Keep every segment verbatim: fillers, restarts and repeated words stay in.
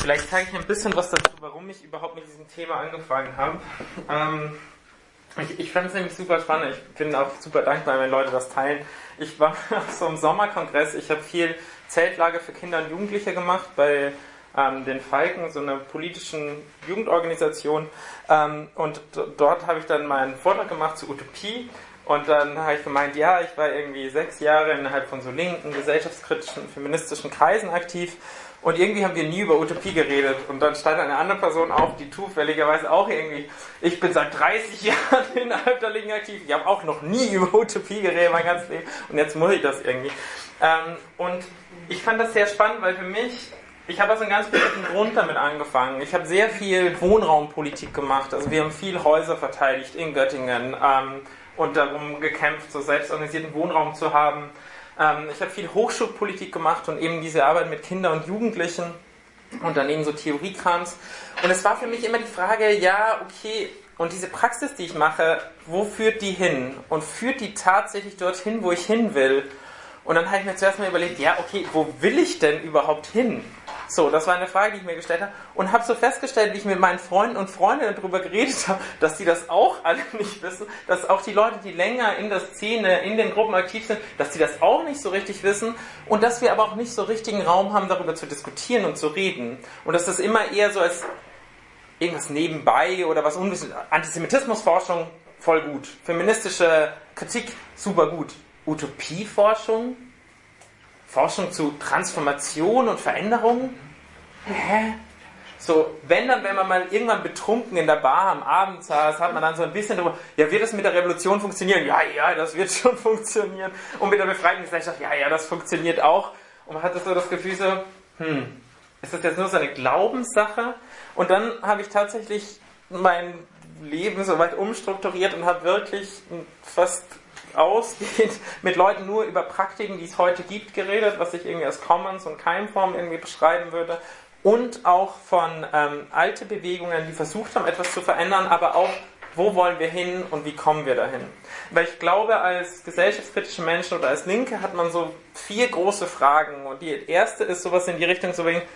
Vielleicht zeige ich ein bisschen was dazu, warum ich überhaupt mit diesem Thema angefangen habe. Ähm, ich ich fand es nämlich super spannend. Ich bin auch super dankbar, wenn Leute das teilen. Ich war auf so einem Sommerkongress. Ich habe viel Zeltlager für Kinder und Jugendliche gemacht bei ähm, den Falken, so einer politischen Jugendorganisation. Ähm, und d- dort habe ich dann meinen Vortrag gemacht zu Utopie. Und dann habe ich gemeint, ja, ich war irgendwie sechs Jahre innerhalb von so linken, gesellschaftskritischen, feministischen Kreisen aktiv. Und irgendwie haben wir nie über Utopie geredet. Und dann stand eine andere Person auf, die zufälligerweise auch irgendwie, ich bin seit dreißig Jahren innerhalb der Linken aktiv. Ich habe auch noch nie über Utopie geredet, mein ganzes Leben. Und jetzt muss ich das irgendwie. Ähm, und ich fand das sehr spannend, weil für mich, ich habe aus einem ganz bestimmten Grund damit angefangen. Ich habe sehr viel Wohnraumpolitik gemacht. Also wir haben viel Häuser verteidigt in Göttingen ähm, und darum gekämpft, so selbstorganisierten Wohnraum zu haben. Ich habe viel Hochschulpolitik gemacht und eben diese Arbeit mit Kindern und Jugendlichen und dann eben so Theoriekrams. Und es war für mich immer die Frage, ja, okay, und diese Praxis, die ich mache, wo führt die hin? Und führt die tatsächlich dorthin, wo ich hin will? Und dann habe ich mir zuerst mal überlegt, ja, okay, wo will ich denn überhaupt hin? So, das war eine Frage, die ich mir gestellt habe. Und habe so festgestellt, wie ich mit meinen Freunden und Freundinnen darüber geredet habe, dass die das auch alle nicht wissen, dass auch die Leute, die länger in der Szene, in den Gruppen aktiv sind, dass die das auch nicht so richtig wissen und dass wir aber auch nicht so richtigen Raum haben, darüber zu diskutieren und zu reden. Und dass das immer eher so als irgendwas nebenbei oder was unwissen. Antisemitismusforschung, voll gut. Feministische Kritik, super gut. Utopieforschung? Forschung zu Transformation und Veränderung? Hä? So, wenn dann, wenn man mal irgendwann betrunken in der Bar am Abend saß, hat man dann so ein bisschen darüber, ja, wird das mit der Revolution funktionieren? Ja, ja, das wird schon funktionieren. Und mit der Befreiungsgesellschaft, ja, ja, das funktioniert auch. Und man hatte so das Gefühl so, hm, ist das jetzt nur so eine Glaubenssache? Und dann habe ich tatsächlich mein Leben so weit umstrukturiert und habe wirklich fast ausgehend mit Leuten nur über Praktiken, die es heute gibt, geredet, was ich irgendwie als Commons und Keimform irgendwie beschreiben würde. Und auch von ähm, alte Bewegungen, die versucht haben, etwas zu verändern, aber auch, wo wollen wir hin und wie kommen wir dahin? Weil ich glaube, als gesellschaftskritische Menschen oder als Linke hat man so vier große Fragen. Und die erste ist sowas in die Richtung, so wie,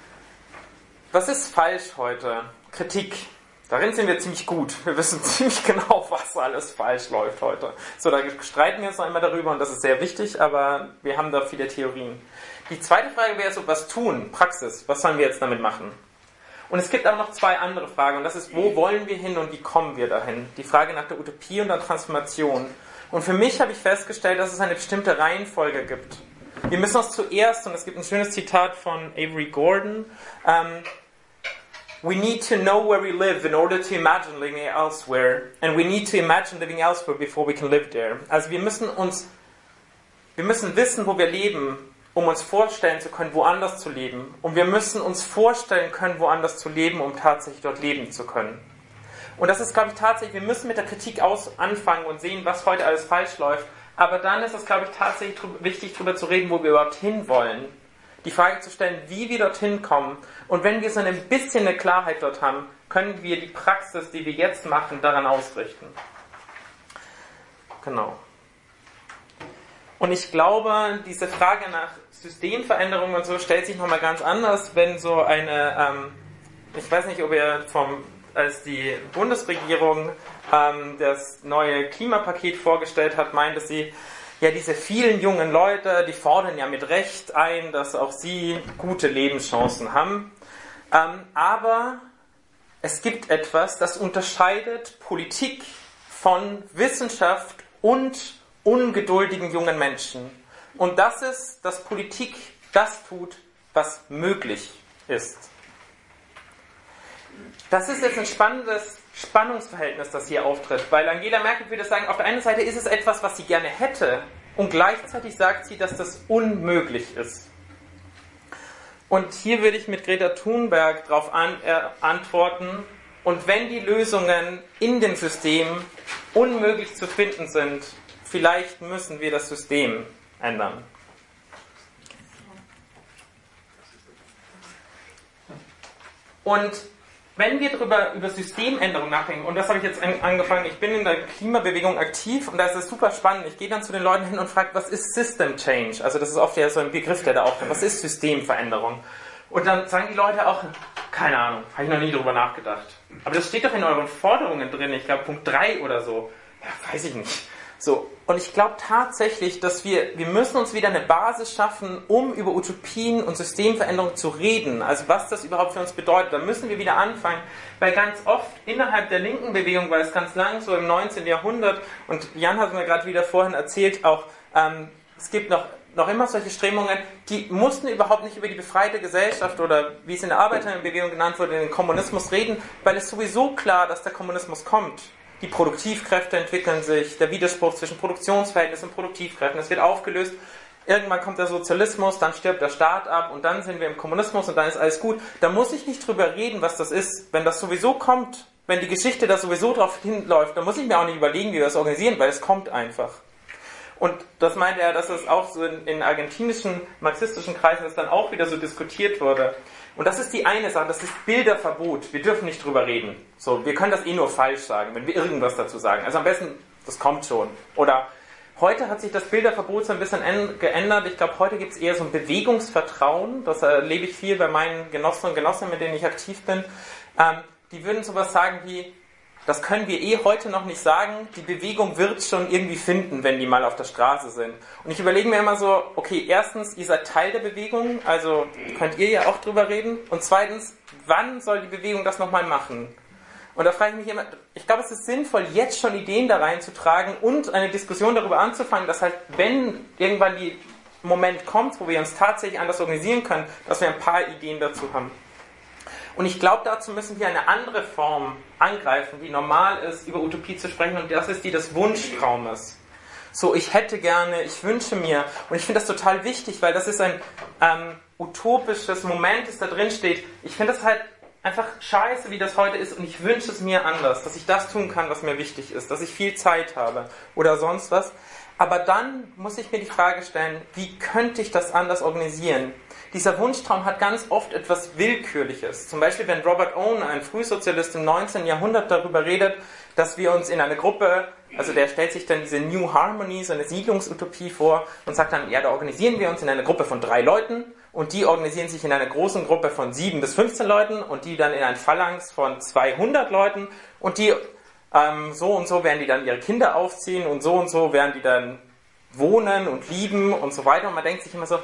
was ist falsch heute? Kritik. Darin sind wir ziemlich gut. Wir wissen ziemlich genau, was alles falsch läuft heute. So, da streiten wir uns noch immer darüber und das ist sehr wichtig, aber wir haben da viele Theorien. Die zweite Frage wäre so, was tun? Praxis. Was sollen wir jetzt damit machen? Und es gibt aber noch zwei andere Fragen und das ist, wo wollen wir hin und wie kommen wir dahin? Die Frage nach der Utopie und der Transformation. Und für mich habe ich festgestellt, dass es eine bestimmte Reihenfolge gibt. Wir müssen uns zuerst, und es gibt ein schönes Zitat von Avery Gordon, ähm, we need to know where we live in order to imagine living elsewhere. And we need to imagine living elsewhere before we can live there. Also wir müssen uns, wir müssen wissen, wo wir leben, um uns vorstellen zu können, woanders zu leben. Und wir müssen uns vorstellen können, woanders zu leben, um tatsächlich dort leben zu können. Und das ist, glaube ich, tatsächlich, wir müssen mit der Kritik aus anfangen und sehen, was heute alles falsch läuft. Aber dann ist es, glaube ich, tatsächlich wichtig, darüber zu reden, wo wir überhaupt hinwollen. Die Frage zu stellen, wie wir dorthin kommen. Und wenn wir so ein bisschen eine Klarheit dort haben, können wir die Praxis, die wir jetzt machen, daran ausrichten. Genau. Und ich glaube, diese Frage nach Systemveränderung und so stellt sich nochmal ganz anders, wenn so eine, ähm, ich weiß nicht, ob ihr vom, als die Bundesregierung ähm, das neue Klimapaket vorgestellt hat, meinte sie, ja, diese vielen jungen Leute, die fordern ja mit Recht ein, dass auch sie gute Lebenschancen haben. Ähm, aber es gibt etwas, das unterscheidet Politik von Wissenschaft und ungeduldigen jungen Menschen. Und das ist, dass Politik das tut, was möglich ist. Das ist jetzt ein spannendes Spannungsverhältnis, das hier auftritt, weil Angela Merkel würde sagen, auf der einen Seite ist es etwas, was sie gerne hätte und gleichzeitig sagt sie, dass das unmöglich ist. Und hier würde ich mit Greta Thunberg darauf an, äh, antworten, und wenn die Lösungen in dem System unmöglich zu finden sind, vielleicht müssen wir das System ändern. Und wenn wir darüber, über Systemänderung nachdenken, und das habe ich jetzt an, angefangen, ich bin in der Klimabewegung aktiv und da ist es super spannend, ich gehe dann zu den Leuten hin und frage, was ist System Change? Also das ist oft ja so ein Begriff, der da auftritt. Was ist Systemveränderung? Und dann sagen die Leute auch, keine Ahnung, habe ich noch nie drüber nachgedacht. Aber das steht doch in euren Forderungen drin, ich glaube Punkt drei oder so. Ja, weiß ich nicht. So, und ich glaube tatsächlich, dass wir, wir müssen uns wieder eine Basis schaffen, um über Utopien und Systemveränderungen zu reden. Also was das überhaupt für uns bedeutet. Da müssen wir wieder anfangen, weil ganz oft innerhalb der linken Bewegung, weil es ganz lang so im neunzehnten Jahrhundert, und Jan hat mir gerade wieder vorhin erzählt, auch ähm, es gibt noch, noch immer solche Strömungen, die mussten überhaupt nicht über die befreite Gesellschaft oder wie es in der Arbeiterinnenbewegung genannt wurde, den Kommunismus reden, weil es sowieso klar, dass der Kommunismus kommt. Die Produktivkräfte entwickeln sich, der Widerspruch zwischen Produktionsverhältnissen und Produktivkräften, das wird aufgelöst. Irgendwann kommt der Sozialismus, dann stirbt der Staat ab und dann sind wir im Kommunismus und dann ist alles gut. Da muss ich nicht drüber reden, was das ist. Wenn das sowieso kommt, wenn die Geschichte da sowieso drauf hinläuft, dann muss ich mir auch nicht überlegen, wie wir das organisieren, weil es kommt einfach. Und das meinte er, dass es auch so in, in argentinischen, marxistischen Kreisen das dann auch wieder so diskutiert wurde. Und das ist die eine Sache, das ist Bilderverbot. Wir dürfen nicht drüber reden. So, wir können das eh nur falsch sagen, wenn wir irgendwas dazu sagen. Also am besten, das kommt schon. Oder heute hat sich das Bilderverbot so ein bisschen geändert. Ich glaube, heute gibt es eher so ein Bewegungsvertrauen. Das erlebe ich viel bei meinen Genossen und Genossinnen, mit denen ich aktiv bin. Ähm, die würden sowas sagen wie, das können wir eh heute noch nicht sagen, die Bewegung wird schon irgendwie finden, wenn die mal auf der Straße sind. Und ich überlege mir immer so, okay, erstens, ihr seid Teil der Bewegung, also könnt ihr ja auch drüber reden. Und zweitens, wann soll die Bewegung das nochmal machen? Und da frage ich mich immer, ich glaube, es ist sinnvoll, jetzt schon Ideen da reinzutragen und eine Diskussion darüber anzufangen, dass halt, wenn irgendwann der Moment kommt, wo wir uns tatsächlich anders organisieren können, dass wir ein paar Ideen dazu haben. Und ich glaube, dazu müssen wir eine andere Form angreifen, die normal ist, über Utopie zu sprechen, und das ist die des Wunschtraumes. So, ich hätte gerne, ich wünsche mir, und ich finde das total wichtig, weil das ist ein ähm, utopisches Moment, das da drin steht. Ich finde das halt einfach scheiße, wie das heute ist, und ich wünsche es mir anders, dass ich das tun kann, was mir wichtig ist, dass ich viel Zeit habe oder sonst was. Aber dann muss ich mir die Frage stellen, wie könnte ich das anders organisieren? Dieser Wunschtraum hat ganz oft etwas Willkürliches. Zum Beispiel, wenn Robert Owen, ein Frühsozialist im neunzehnten Jahrhundert, darüber redet, dass wir uns in eine Gruppe, also der stellt sich dann diese New Harmony, so eine Siedlungsutopie vor und sagt dann, ja, da organisieren wir uns in eine Gruppe von drei Leuten und die organisieren sich in einer großen Gruppe von sieben bis fünfzehn Leuten und die dann in ein Phalanx von zweihundert Leuten und die ähm, so und so werden die dann ihre Kinder aufziehen und so und so werden die dann wohnen und lieben und so weiter. Und man denkt sich immer so,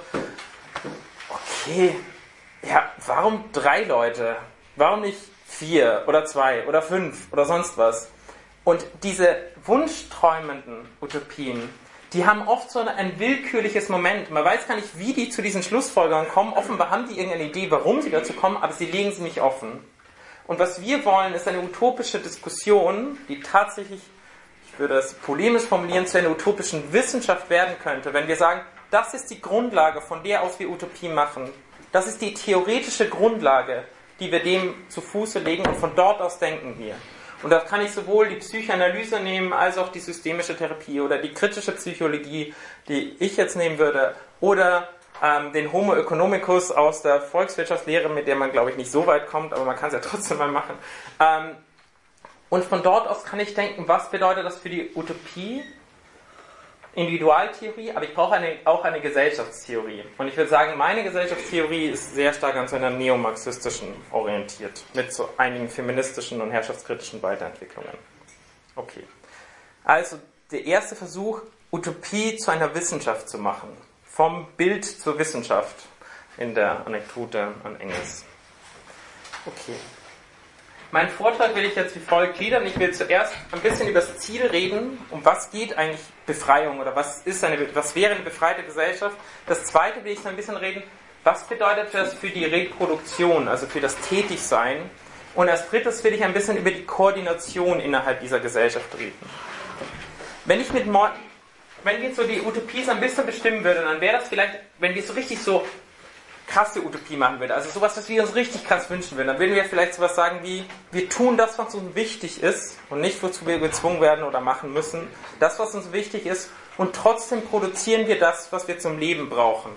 okay, ja, warum drei Leute? Warum nicht vier oder zwei oder fünf oder sonst was? Und diese wunschträumenden Utopien, die haben oft so ein willkürliches Moment. Man weiß gar nicht, wie die zu diesen Schlussfolgerungen kommen. Offenbar haben die irgendeine Idee, warum sie dazu kommen, aber sie legen sie nicht offen. Und was wir wollen, ist eine utopische Diskussion, die tatsächlich, ich würde es polemisch formulieren, zu einer utopischen Wissenschaft werden könnte, wenn wir sagen, das ist die Grundlage, von der aus wir Utopie machen. Das ist die theoretische Grundlage, die wir dem zu Fuße legen, und von dort aus denken wir. Und da kann ich sowohl die Psychoanalyse nehmen, als auch die systemische Therapie oder die kritische Psychologie, die ich jetzt nehmen würde, oder ähm, den Homo economicus aus der Volkswirtschaftslehre, mit der man, glaube ich, nicht so weit kommt, aber man kann es ja trotzdem mal machen. Ähm, und von dort aus kann ich denken, was bedeutet das für die Utopie? Individualtheorie, aber ich brauche eine, auch eine Gesellschaftstheorie. Und ich würde sagen, meine Gesellschaftstheorie ist sehr stark an so einer neomarxistischen orientiert, mit so einigen feministischen und herrschaftskritischen Weiterentwicklungen. Okay. Also, der erste Versuch, Utopie zu einer Wissenschaft zu machen. Vom Bild zur Wissenschaft in der Anekdote an Engels. Okay. Meinen Vortrag will ich jetzt wie folgt gliedern. Ich will zuerst ein bisschen über das Ziel reden. Um was geht eigentlich Befreiung oder was ist eine, was wäre eine befreite Gesellschaft? Das zweite will ich so ein bisschen reden, was bedeutet das für die Reproduktion, also für das Tätigsein? Und als drittes will ich ein bisschen über die Koordination innerhalb dieser Gesellschaft reden. Wenn ich mit Mo- wenn wir so die Utopie so ein bisschen bestimmen würden, dann wäre das vielleicht, wenn wir so richtig so krasse Utopie machen würde, also sowas, was wir uns richtig krass wünschen würden, dann würden wir vielleicht sowas sagen wie, wir tun das, was uns wichtig ist und nicht, wozu wir gezwungen werden oder machen müssen, das, was uns wichtig ist, und trotzdem produzieren wir das, was wir zum Leben brauchen.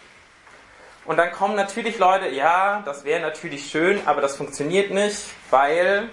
Und dann kommen natürlich Leute, ja, das wäre natürlich schön, aber das funktioniert nicht, weil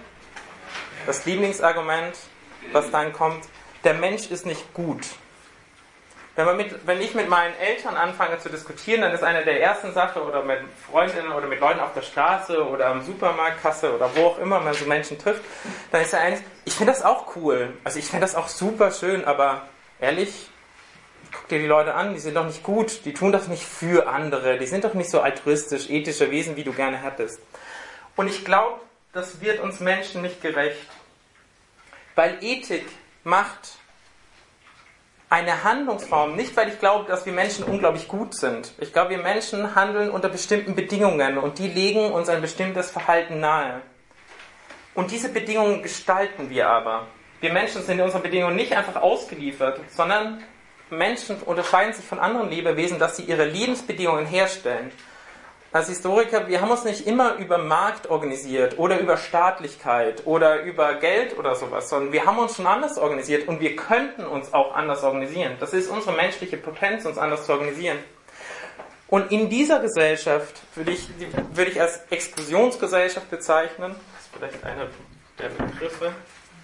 das Lieblingsargument, was dann kommt, der Mensch ist nicht gut. Wenn, man mit, wenn ich mit meinen Eltern anfange zu diskutieren, dann ist eine der ersten Sachen, oder mit Freundinnen oder mit Leuten auf der Straße oder am Supermarktkasse oder wo auch immer man so Menschen trifft, dann ist ja eins, ich finde das auch cool, also ich finde das auch super schön, aber ehrlich, guck dir die Leute an, die sind doch nicht gut, die tun das nicht für andere, die sind doch nicht so altruistisch, ethische Wesen, wie du gerne hättest. Und ich glaube, das wird uns Menschen nicht gerecht, weil Ethik macht eine Handlungsform, nicht weil ich glaube, dass wir Menschen unglaublich gut sind. Ich glaube, wir Menschen handeln unter bestimmten Bedingungen und die legen uns ein bestimmtes Verhalten nahe. Und diese Bedingungen gestalten wir aber. Wir Menschen sind in unseren Bedingungen nicht einfach ausgeliefert, sondern Menschen unterscheiden sich von anderen Lebewesen, dass sie ihre Lebensbedingungen herstellen. Als Historiker, wir haben uns nicht immer über Markt organisiert oder über Staatlichkeit oder über Geld oder sowas, sondern wir haben uns schon anders organisiert und wir könnten uns auch anders organisieren. Das ist unsere menschliche Potenz, uns anders zu organisieren. Und in dieser Gesellschaft würde ich, würde ich als Exklusionsgesellschaft bezeichnen, das ist vielleicht einer der Begriffe.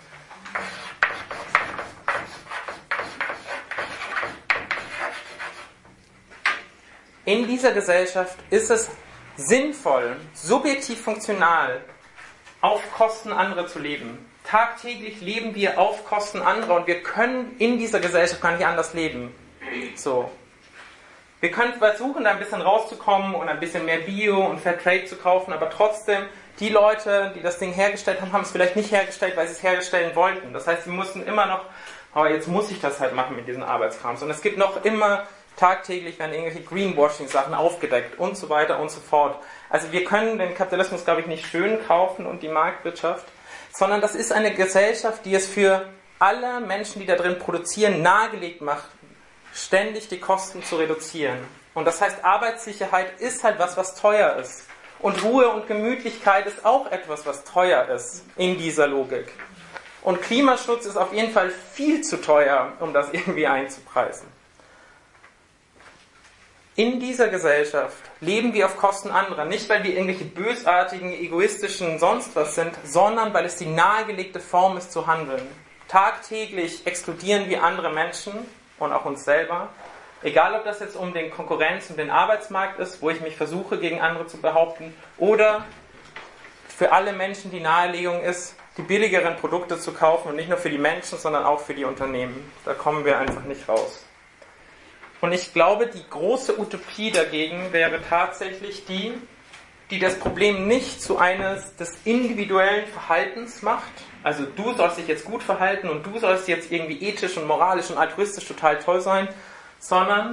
In dieser Gesellschaft ist es sinnvoll, subjektiv funktional, auf Kosten anderer zu leben. Tagtäglich leben wir auf Kosten anderer und wir können in dieser Gesellschaft gar nicht anders leben. So. Wir können versuchen, da ein bisschen rauszukommen und ein bisschen mehr Bio und Fairtrade zu kaufen, aber trotzdem, die Leute, die das Ding hergestellt haben, haben es vielleicht nicht hergestellt, weil sie es herstellen wollten. Das heißt, sie mussten immer noch, oh, jetzt muss ich das halt machen mit diesen Arbeitskrams. Und es gibt noch immer tagtäglich werden irgendwelche Greenwashing-Sachen aufgedeckt und so weiter und so fort. Also wir können den Kapitalismus, glaube ich, nicht schön kaufen und die Marktwirtschaft, sondern das ist eine Gesellschaft, die es für alle Menschen, die da drin produzieren, nahegelegt macht, ständig die Kosten zu reduzieren. Und das heißt, Arbeitssicherheit ist halt was, was teuer ist. Und Ruhe und Gemütlichkeit ist auch etwas, was teuer ist in dieser Logik. Und Klimaschutz ist auf jeden Fall viel zu teuer, um das irgendwie einzupreisen. In dieser Gesellschaft leben wir auf Kosten anderer, nicht weil wir irgendwelche bösartigen, egoistischen sonst was sind, sondern weil es die nahegelegte Form ist zu handeln. Tagtäglich exkludieren wir andere Menschen und auch uns selber, egal ob das jetzt um den Konkurrenz- und den Arbeitsmarkt ist, wo ich mich versuche, gegen andere zu behaupten, oder für alle Menschen die Nahelegung ist, die billigeren Produkte zu kaufen und nicht nur für die Menschen, sondern auch für die Unternehmen. Da kommen wir einfach nicht raus. Und ich glaube, die große Utopie dagegen wäre tatsächlich die, die das Problem nicht zu eines des individuellen Verhaltens macht. Also du sollst dich jetzt gut verhalten und du sollst jetzt irgendwie ethisch und moralisch und altruistisch total toll sein, sondern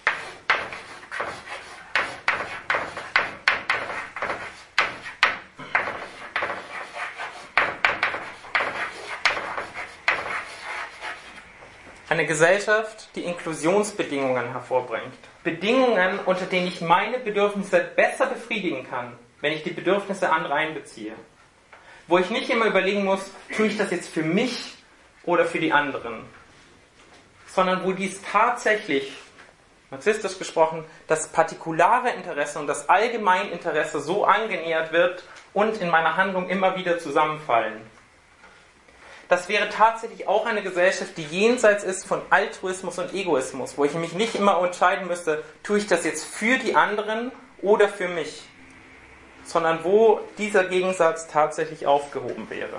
eine Gesellschaft, die Inklusionsbedingungen hervorbringt. Bedingungen, unter denen ich meine Bedürfnisse besser befriedigen kann, wenn ich die Bedürfnisse anderer einbeziehe. Wo ich nicht immer überlegen muss, tue ich das jetzt für mich oder für die anderen. Sondern wo dies tatsächlich, marxistisch gesprochen, das partikulare Interesse und das Allgemeininteresse so angenähert wird und in meiner Handlung immer wieder zusammenfallen. Das wäre tatsächlich auch eine Gesellschaft, die jenseits ist von Altruismus und Egoismus, wo ich mich nicht immer entscheiden müsste, tue ich das jetzt für die anderen oder für mich, sondern wo dieser Gegensatz tatsächlich aufgehoben wäre.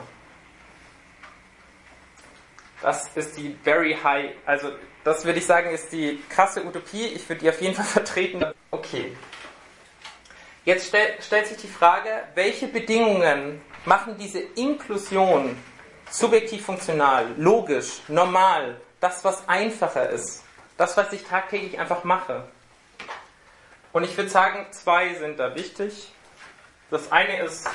Das ist die very high, also das würde ich sagen, ist die krasse Utopie. Ich würde die auf jeden Fall vertreten. Okay. Jetzt stell, stellt sich die Frage, welche Bedingungen machen diese Inklusion subjektiv funktional, logisch, normal, das, was einfacher ist, das, was ich tagtäglich einfach mache. Und ich würde sagen, zwei sind da wichtig. Das eine ist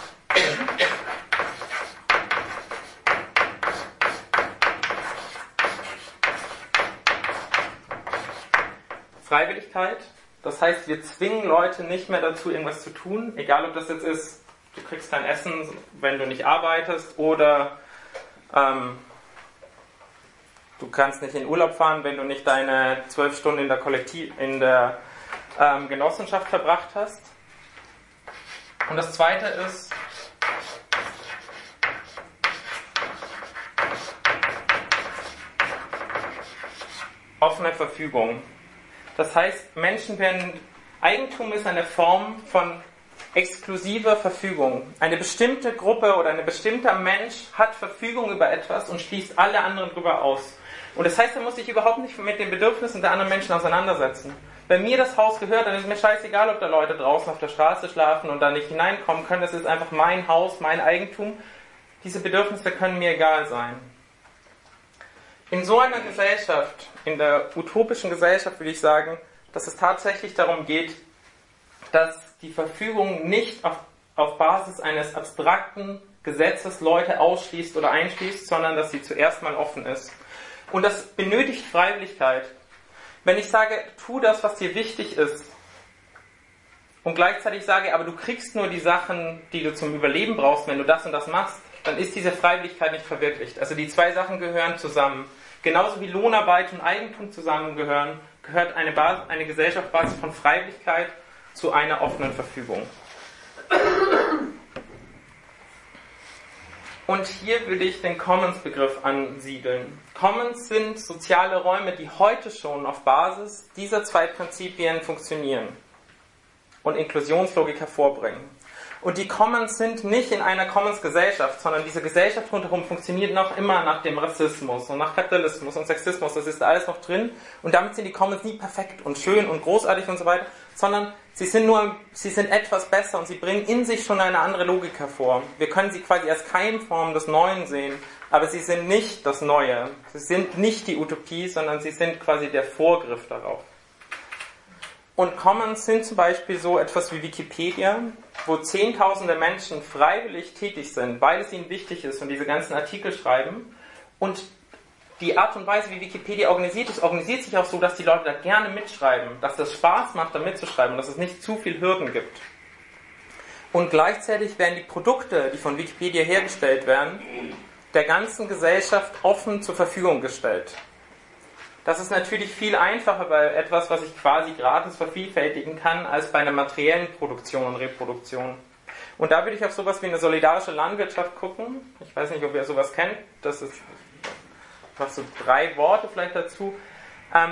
Freiwilligkeit. Das heißt, wir zwingen Leute nicht mehr dazu, irgendwas zu tun, egal ob das jetzt ist, du kriegst kein Essen, wenn du nicht arbeitest, oder Ähm, du kannst nicht in Urlaub fahren, wenn du nicht deine zwölf Stunden in der, Kollektiv, in der ähm, Genossenschaft verbracht hast. Und das zweite ist, offene Verfügung. Das heißt, Menschen werden, Eigentum ist eine Form von exklusiver Verfügung. Eine bestimmte Gruppe oder ein bestimmter Mensch hat Verfügung über etwas und schließt alle anderen darüber aus. Und das heißt, er muss sich überhaupt nicht mit den Bedürfnissen der anderen Menschen auseinandersetzen. Wenn mir das Haus gehört, dann ist mir scheißegal, ob da Leute draußen auf der Straße schlafen und da nicht hineinkommen können. Das ist einfach mein Haus, mein Eigentum. Diese Bedürfnisse können mir egal sein. In so einer Gesellschaft, in der utopischen Gesellschaft würde ich sagen, dass es tatsächlich darum geht, dass die Verfügung nicht auf, auf Basis eines abstrakten Gesetzes Leute ausschließt oder einschließt, sondern dass sie zuerst mal offen ist. Und das benötigt Freiwilligkeit. Wenn ich sage, tu das, was dir wichtig ist, und gleichzeitig sage, aber du kriegst nur die Sachen, die du zum Überleben brauchst, wenn du das und das machst, dann ist diese Freiwilligkeit nicht verwirklicht. Also die zwei Sachen gehören zusammen. Genauso wie Lohnarbeit und Eigentum zusammengehören, gehört eine, Basis, eine Gesellschaft auf Basis von Freiwilligkeit zu einer offenen Verfügung. Und hier würde ich den Commons-Begriff ansiedeln. Commons sind soziale Räume, die heute schon auf Basis dieser zwei Prinzipien funktionieren und Inklusionslogik hervorbringen. Und die Commons sind nicht in einer Commons-Gesellschaft, sondern diese Gesellschaft rundherum funktioniert noch immer nach dem Rassismus und nach Kapitalismus und Sexismus, das ist alles noch drin. Und damit sind die Commons nie perfekt und schön und großartig und so weiter, sondern sie sind nur, sie sind etwas besser und sie bringen in sich schon eine andere Logik hervor. Wir können sie quasi als Keimform des Neuen sehen, aber sie sind nicht das Neue. Sie sind nicht die Utopie, sondern sie sind quasi der Vorgriff darauf. Und Commons sind zum Beispiel so etwas wie Wikipedia, wo Zehntausende Menschen freiwillig tätig sind, weil es ihnen wichtig ist und diese ganzen Artikel schreiben. Und die Art und Weise, wie Wikipedia organisiert ist, organisiert sich auch so, dass die Leute da gerne mitschreiben, dass das Spaß macht, da mitzuschreiben, dass es nicht zu viel Hürden gibt. Und gleichzeitig werden die Produkte, die von Wikipedia hergestellt werden, der ganzen Gesellschaft offen zur Verfügung gestellt. Das ist natürlich viel einfacher bei etwas, was ich quasi gratis vervielfältigen kann, als bei einer materiellen Produktion und Reproduktion. Und da würde ich auf sowas wie eine solidarische Landwirtschaft gucken. Ich weiß nicht, ob ihr sowas kennt. Das ist was so drei Worte vielleicht dazu. Ähm,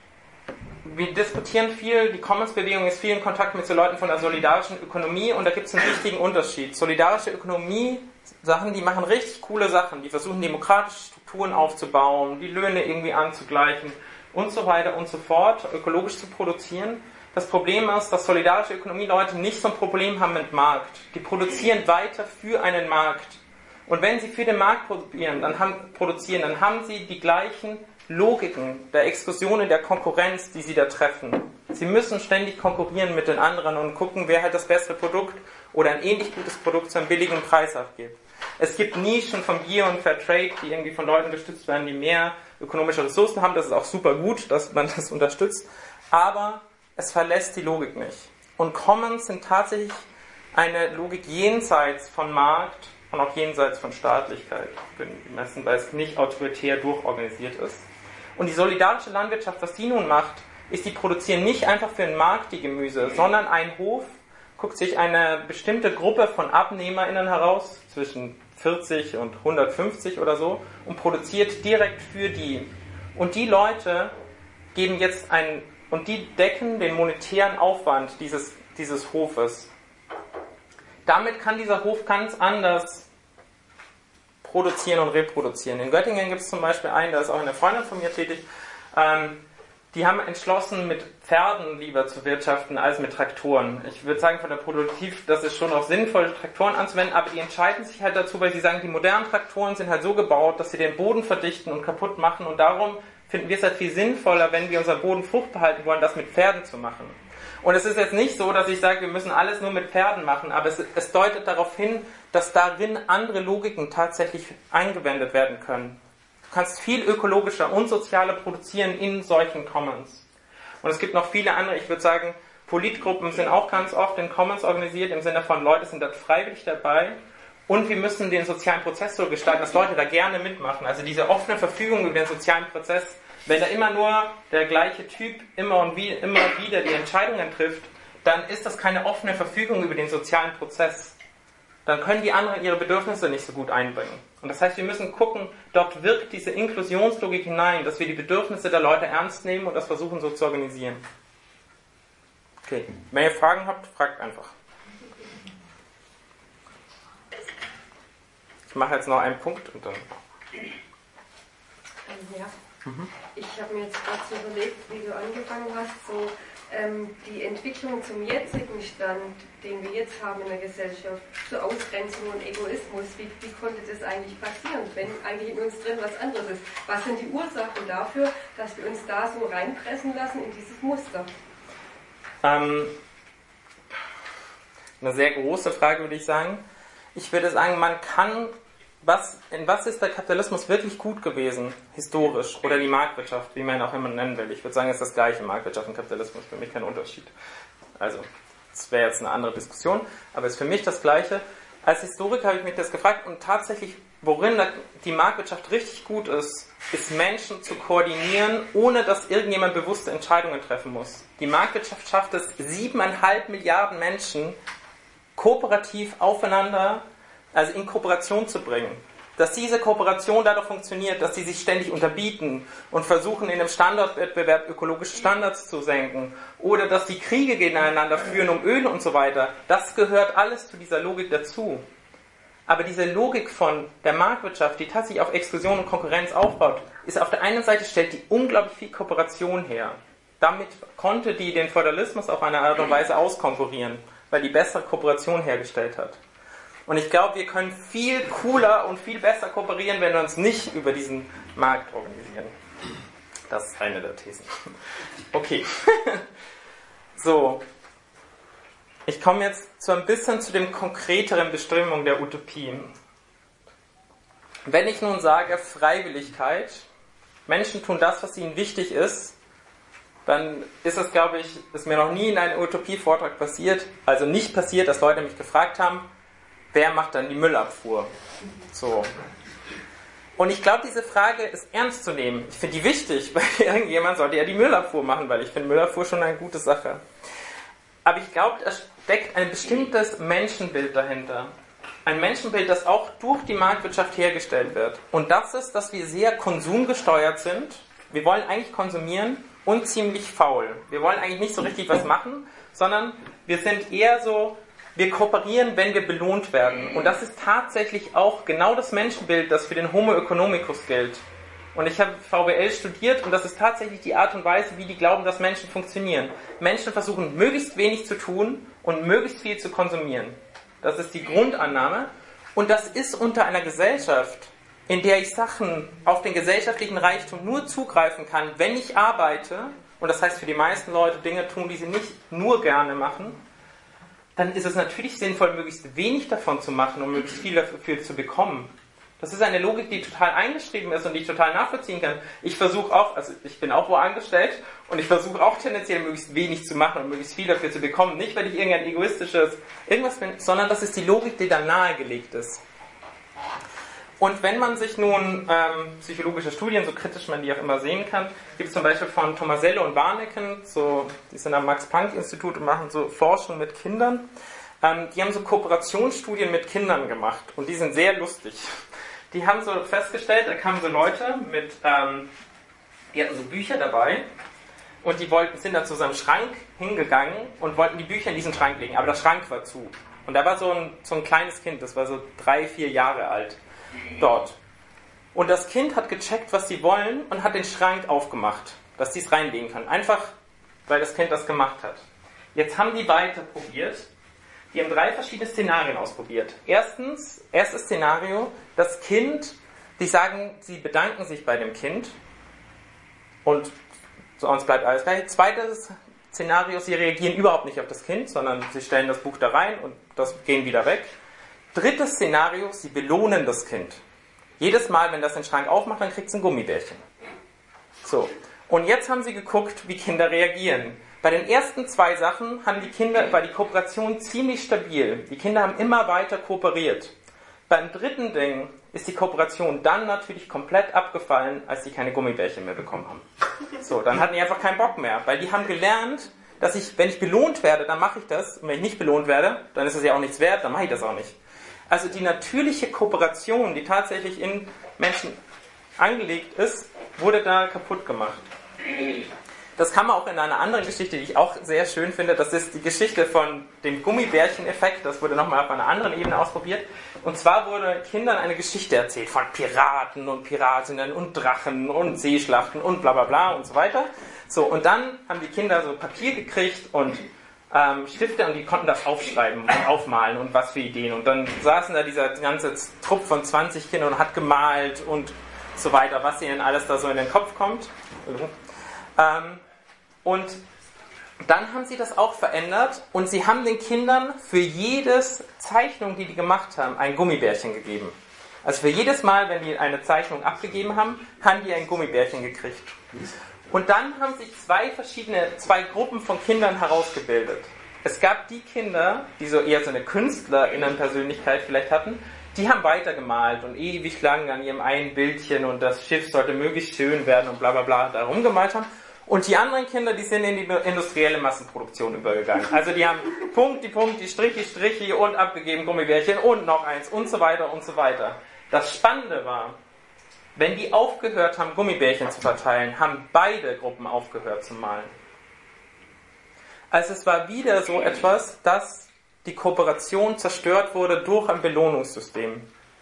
wir diskutieren viel, die Commons-Bewegung ist viel in Kontakt mit so Leuten von der solidarischen Ökonomie und da gibt es einen wichtigen Unterschied. Solidarische Ökonomie, Sachen, die machen richtig coole Sachen, die versuchen demokratische Strukturen aufzubauen, die Löhne irgendwie anzugleichen und so weiter und so fort, ökologisch zu produzieren. Das Problem ist, dass solidarische Ökonomie-Leute nicht so ein Problem haben mit Markt. Die produzieren weiter für einen Markt. Und wenn sie für den Markt produzieren, dann haben, produzieren, dann haben sie die gleichen Logiken der Exklusionen, der Konkurrenz, die sie da treffen. Sie müssen ständig konkurrieren mit den anderen und gucken, wer halt das bessere Produkt oder ein ähnlich gutes Produkt zu einem billigen Preis abgibt. Es gibt Nischen von Bier und Fairtrade, die irgendwie von Leuten gestützt werden, die mehr ökonomische Ressourcen haben. Das ist auch super gut, dass man das unterstützt. Aber es verlässt die Logik nicht. Und Commons sind tatsächlich eine Logik jenseits von Markt und auch jenseits von Staatlichkeit gemessen, weil es nicht autoritär durchorganisiert ist. Und die solidarische Landwirtschaft, was die nun macht, ist, die produzieren nicht einfach für den Markt die Gemüse, sondern ein Hof guckt sich eine bestimmte Gruppe von AbnehmerInnen heraus, zwischen vierzig und hundertfünfzig oder so, und produziert direkt für die. Und die Leute geben jetzt ein, und die decken den monetären Aufwand dieses, dieses Hofes. Damit kann dieser Hof ganz anders produzieren und reproduzieren. In Göttingen gibt es zum Beispiel einen, da ist auch eine Freundin von mir tätig, ähm, die haben entschlossen, mit Pferden lieber zu wirtschaften als mit Traktoren. Ich würde sagen, von der Produktiv, das ist schon auch sinnvoll, Traktoren anzuwenden, aber die entscheiden sich halt dazu, weil sie sagen, die modernen Traktoren sind halt so gebaut, dass sie den Boden verdichten und kaputt machen und darum finden wir es halt viel sinnvoller, wenn wir unseren Boden fruchtbar halten wollen, das mit Pferden zu machen. Und es ist jetzt nicht so, dass ich sage, wir müssen alles nur mit Pferden machen, aber es, es deutet darauf hin, dass darin andere Logiken tatsächlich eingewendet werden können. Du kannst viel ökologischer und sozialer produzieren in solchen Commons. Und es gibt noch viele andere, ich würde sagen, Politgruppen sind auch ganz oft in Commons organisiert, im Sinne von Leute sind da freiwillig dabei. Und wir müssen den sozialen Prozess so gestalten, dass Leute da gerne mitmachen. Also diese offene Verfügung über den sozialen Prozess, wenn da immer nur der gleiche Typ immer und wie, immer wieder die Entscheidungen trifft, dann ist das keine offene Verfügung über den sozialen Prozess. dann können die anderen ihre Bedürfnisse nicht so gut einbringen. Und das heißt, wir müssen gucken, dort wirkt diese Inklusionslogik hinein, dass wir die Bedürfnisse der Leute ernst nehmen und das versuchen so zu organisieren. Okay, wenn ihr Fragen habt, fragt einfach. Ich mache jetzt noch einen Punkt und dann... Ja. Mhm. Ich habe mir jetzt gerade so überlegt, wie du angefangen hast, so ähm, die Entwicklung zum jetzigen Stand, den wir jetzt haben in der Gesellschaft, zur Ausgrenzung und Egoismus, wie, wie konnte das eigentlich passieren, wenn eigentlich in uns drin was anderes ist? Was sind die Ursachen dafür, dass wir uns da so reinpressen lassen in dieses Muster? Ähm, eine sehr große Frage, würde ich sagen. Ich würde sagen, man kann... Was, in was ist der Kapitalismus wirklich gut gewesen, historisch, oder die Marktwirtschaft, wie man ihn auch immer nennen will? Ich würde sagen, es ist das gleiche, Marktwirtschaft und Kapitalismus, für mich kein Unterschied. Also, das wäre jetzt eine andere Diskussion, aber es ist für mich das Gleiche. Als Historiker habe ich mich das gefragt und tatsächlich, worin die Marktwirtschaft richtig gut ist, ist Menschen zu koordinieren, ohne dass irgendjemand bewusste Entscheidungen treffen muss. Die Marktwirtschaft schafft es, siebeneinhalb Milliarden Menschen kooperativ aufeinander also in Kooperation zu bringen. Dass diese Kooperation dadurch funktioniert, dass sie sich ständig unterbieten und versuchen, in einem Standortwettbewerb ökologische Standards zu senken oder dass die Kriege gegeneinander führen um Öl und so weiter, das gehört alles zu dieser Logik dazu. Aber diese Logik von der Marktwirtschaft, die tatsächlich auf Exklusion und Konkurrenz aufbaut, ist auf der einen Seite stellt die unglaublich viel Kooperation her. Damit konnte die den Feudalismus auf eine Art und Weise auskonkurrieren, weil die bessere Kooperation hergestellt hat. Und ich glaube, wir können viel cooler und viel besser kooperieren, wenn wir uns nicht über diesen Markt organisieren. Das ist eine der Thesen. Okay. So. Ich komme jetzt so ein bisschen zu dem konkreteren Bestimmung der Utopie. Wenn ich nun sage Freiwilligkeit, Menschen tun das, was ihnen wichtig ist, dann ist es, glaube ich, ist mir noch nie in einem Utopie-Vortrag passiert, also nicht passiert, dass Leute mich gefragt haben, wer macht dann die Müllabfuhr? So. Und ich glaube, diese Frage ist ernst zu nehmen. Ich finde die wichtig, weil irgendjemand sollte ja die Müllabfuhr machen, weil ich finde Müllabfuhr schon eine gute Sache. Aber ich glaube, da steckt ein bestimmtes Menschenbild dahinter. Ein Menschenbild, das auch durch die Marktwirtschaft hergestellt wird. Und das ist, dass wir sehr konsumgesteuert sind. Wir wollen eigentlich konsumieren und ziemlich faul. Wir wollen eigentlich nicht so richtig was machen, sondern wir sind eher so... Wir kooperieren, wenn wir belohnt werden. Und das ist tatsächlich auch genau das Menschenbild, das für den Homo economicus gilt. Und ich habe V W L studiert und das ist tatsächlich die Art und Weise, wie die glauben, dass Menschen funktionieren. Menschen versuchen, möglichst wenig zu tun und möglichst viel zu konsumieren. Das ist die Grundannahme. Und das ist unter einer Gesellschaft, in der ich Sachen auf den gesellschaftlichen Reichtum nur zugreifen kann, wenn ich arbeite, und das heißt für die meisten Leute Dinge tun, die sie nicht nur gerne machen, dann ist es natürlich sinnvoll, möglichst wenig davon zu machen, um möglichst viel dafür zu bekommen. Das ist eine Logik, die total eingeschrieben ist und die ich total nachvollziehen kann. Ich versuche auch, also ich bin auch wo angestellt und ich versuche auch tendenziell möglichst wenig zu machen und möglichst viel dafür zu bekommen. Nicht, weil ich irgendein egoistisches irgendwas bin, sondern das ist die Logik, die da nahegelegt ist. Und wenn man sich nun ähm, psychologische Studien, so kritisch man die auch immer sehen kann, gibt es zum Beispiel von Tomasello und Warneken, so, die sind am Max-Planck-Institut und machen so Forschung mit Kindern. Ähm, die haben so Kooperationsstudien mit Kindern gemacht und die sind sehr lustig. Die haben so festgestellt, da kamen so Leute mit, ähm, die hatten so Bücher dabei und die wollten, sind dann zu seinem Schrank hingegangen und wollten die Bücher in diesen Schrank legen, aber der Schrank war zu. Und da war so ein, so ein kleines Kind, das war so drei, vier Jahre alt. Dort. Und das Kind hat gecheckt, was sie wollen und hat den Schrank aufgemacht, dass sie es reinlegen können. Einfach, weil das Kind das gemacht hat. Jetzt haben die weiter probiert. Die haben drei verschiedene Szenarien ausprobiert. Erstens, erstes Szenario, das Kind, die sagen, sie bedanken sich bei dem Kind und sonst bleibt alles gleich. Zweites Szenario, sie reagieren überhaupt nicht auf das Kind, sondern sie stellen das Buch da rein und das gehen wieder weg. Drittes Szenario, sie belohnen das Kind. Jedes Mal, wenn das den Schrank aufmacht, dann kriegt es ein Gummibärchen. So. Und jetzt haben sie geguckt, wie Kinder reagieren. Bei den ersten zwei Sachen haben die Kinder, war die Kooperation ziemlich stabil. Die Kinder haben immer weiter kooperiert. Beim dritten Ding ist die Kooperation dann natürlich komplett abgefallen, als sie keine Gummibärchen mehr bekommen haben. So, dann hatten die einfach keinen Bock mehr, weil die haben gelernt, dass ich, wenn ich belohnt werde, dann mache ich das. Und wenn ich nicht belohnt werde, dann ist es ja auch nichts wert, dann mache ich das auch nicht. Also die natürliche Kooperation, die tatsächlich in Menschen angelegt ist, wurde da kaputt gemacht. Das kann man auch in einer anderen Geschichte, die ich auch sehr schön finde, das ist die Geschichte von dem Gummibärchen-Effekt, das wurde nochmal auf einer anderen Ebene ausprobiert. Und zwar wurde Kindern eine Geschichte erzählt von Piraten und Piratinnen und Drachen und Seeschlachten und bla bla bla und so weiter. So, und dann haben die Kinder so Papier gekriegt und ähm, Stifte und die konnten das aufschreiben und aufmalen und was für Ideen. Und dann saßen da dieser ganze Trupp von zwanzig Kindern und hat gemalt und so weiter, was ihnen alles da so in den Kopf kommt. Ähm, und dann haben sie das auch verändert und sie haben den Kindern für jedes Zeichnung, die die gemacht haben, ein Gummibärchen gegeben. Also für jedes Mal, wenn die eine Zeichnung abgegeben haben, haben die ein Gummibärchen gekriegt. Und dann haben sich zwei verschiedene, zwei Gruppen von Kindern herausgebildet. Es gab die Kinder, die so eher so eine KünstlerInnen-Persönlichkeit vielleicht hatten, die haben weitergemalt und ewig lang an ihrem einen Bildchen und das Schiff sollte möglichst schön werden und bla bla bla da rumgemalt haben. Und die anderen Kinder, die sind in die industrielle Massenproduktion übergegangen. Also die haben Punkt, die Punkt, die Strichi, Strichi und abgegeben Gummibärchen und noch eins und so weiter und so weiter. Das Spannende war, wenn die aufgehört haben, Gummibärchen zu verteilen, haben beide Gruppen aufgehört zu malen. Also es war wieder so etwas, dass die Kooperation zerstört wurde durch ein Belohnungssystem.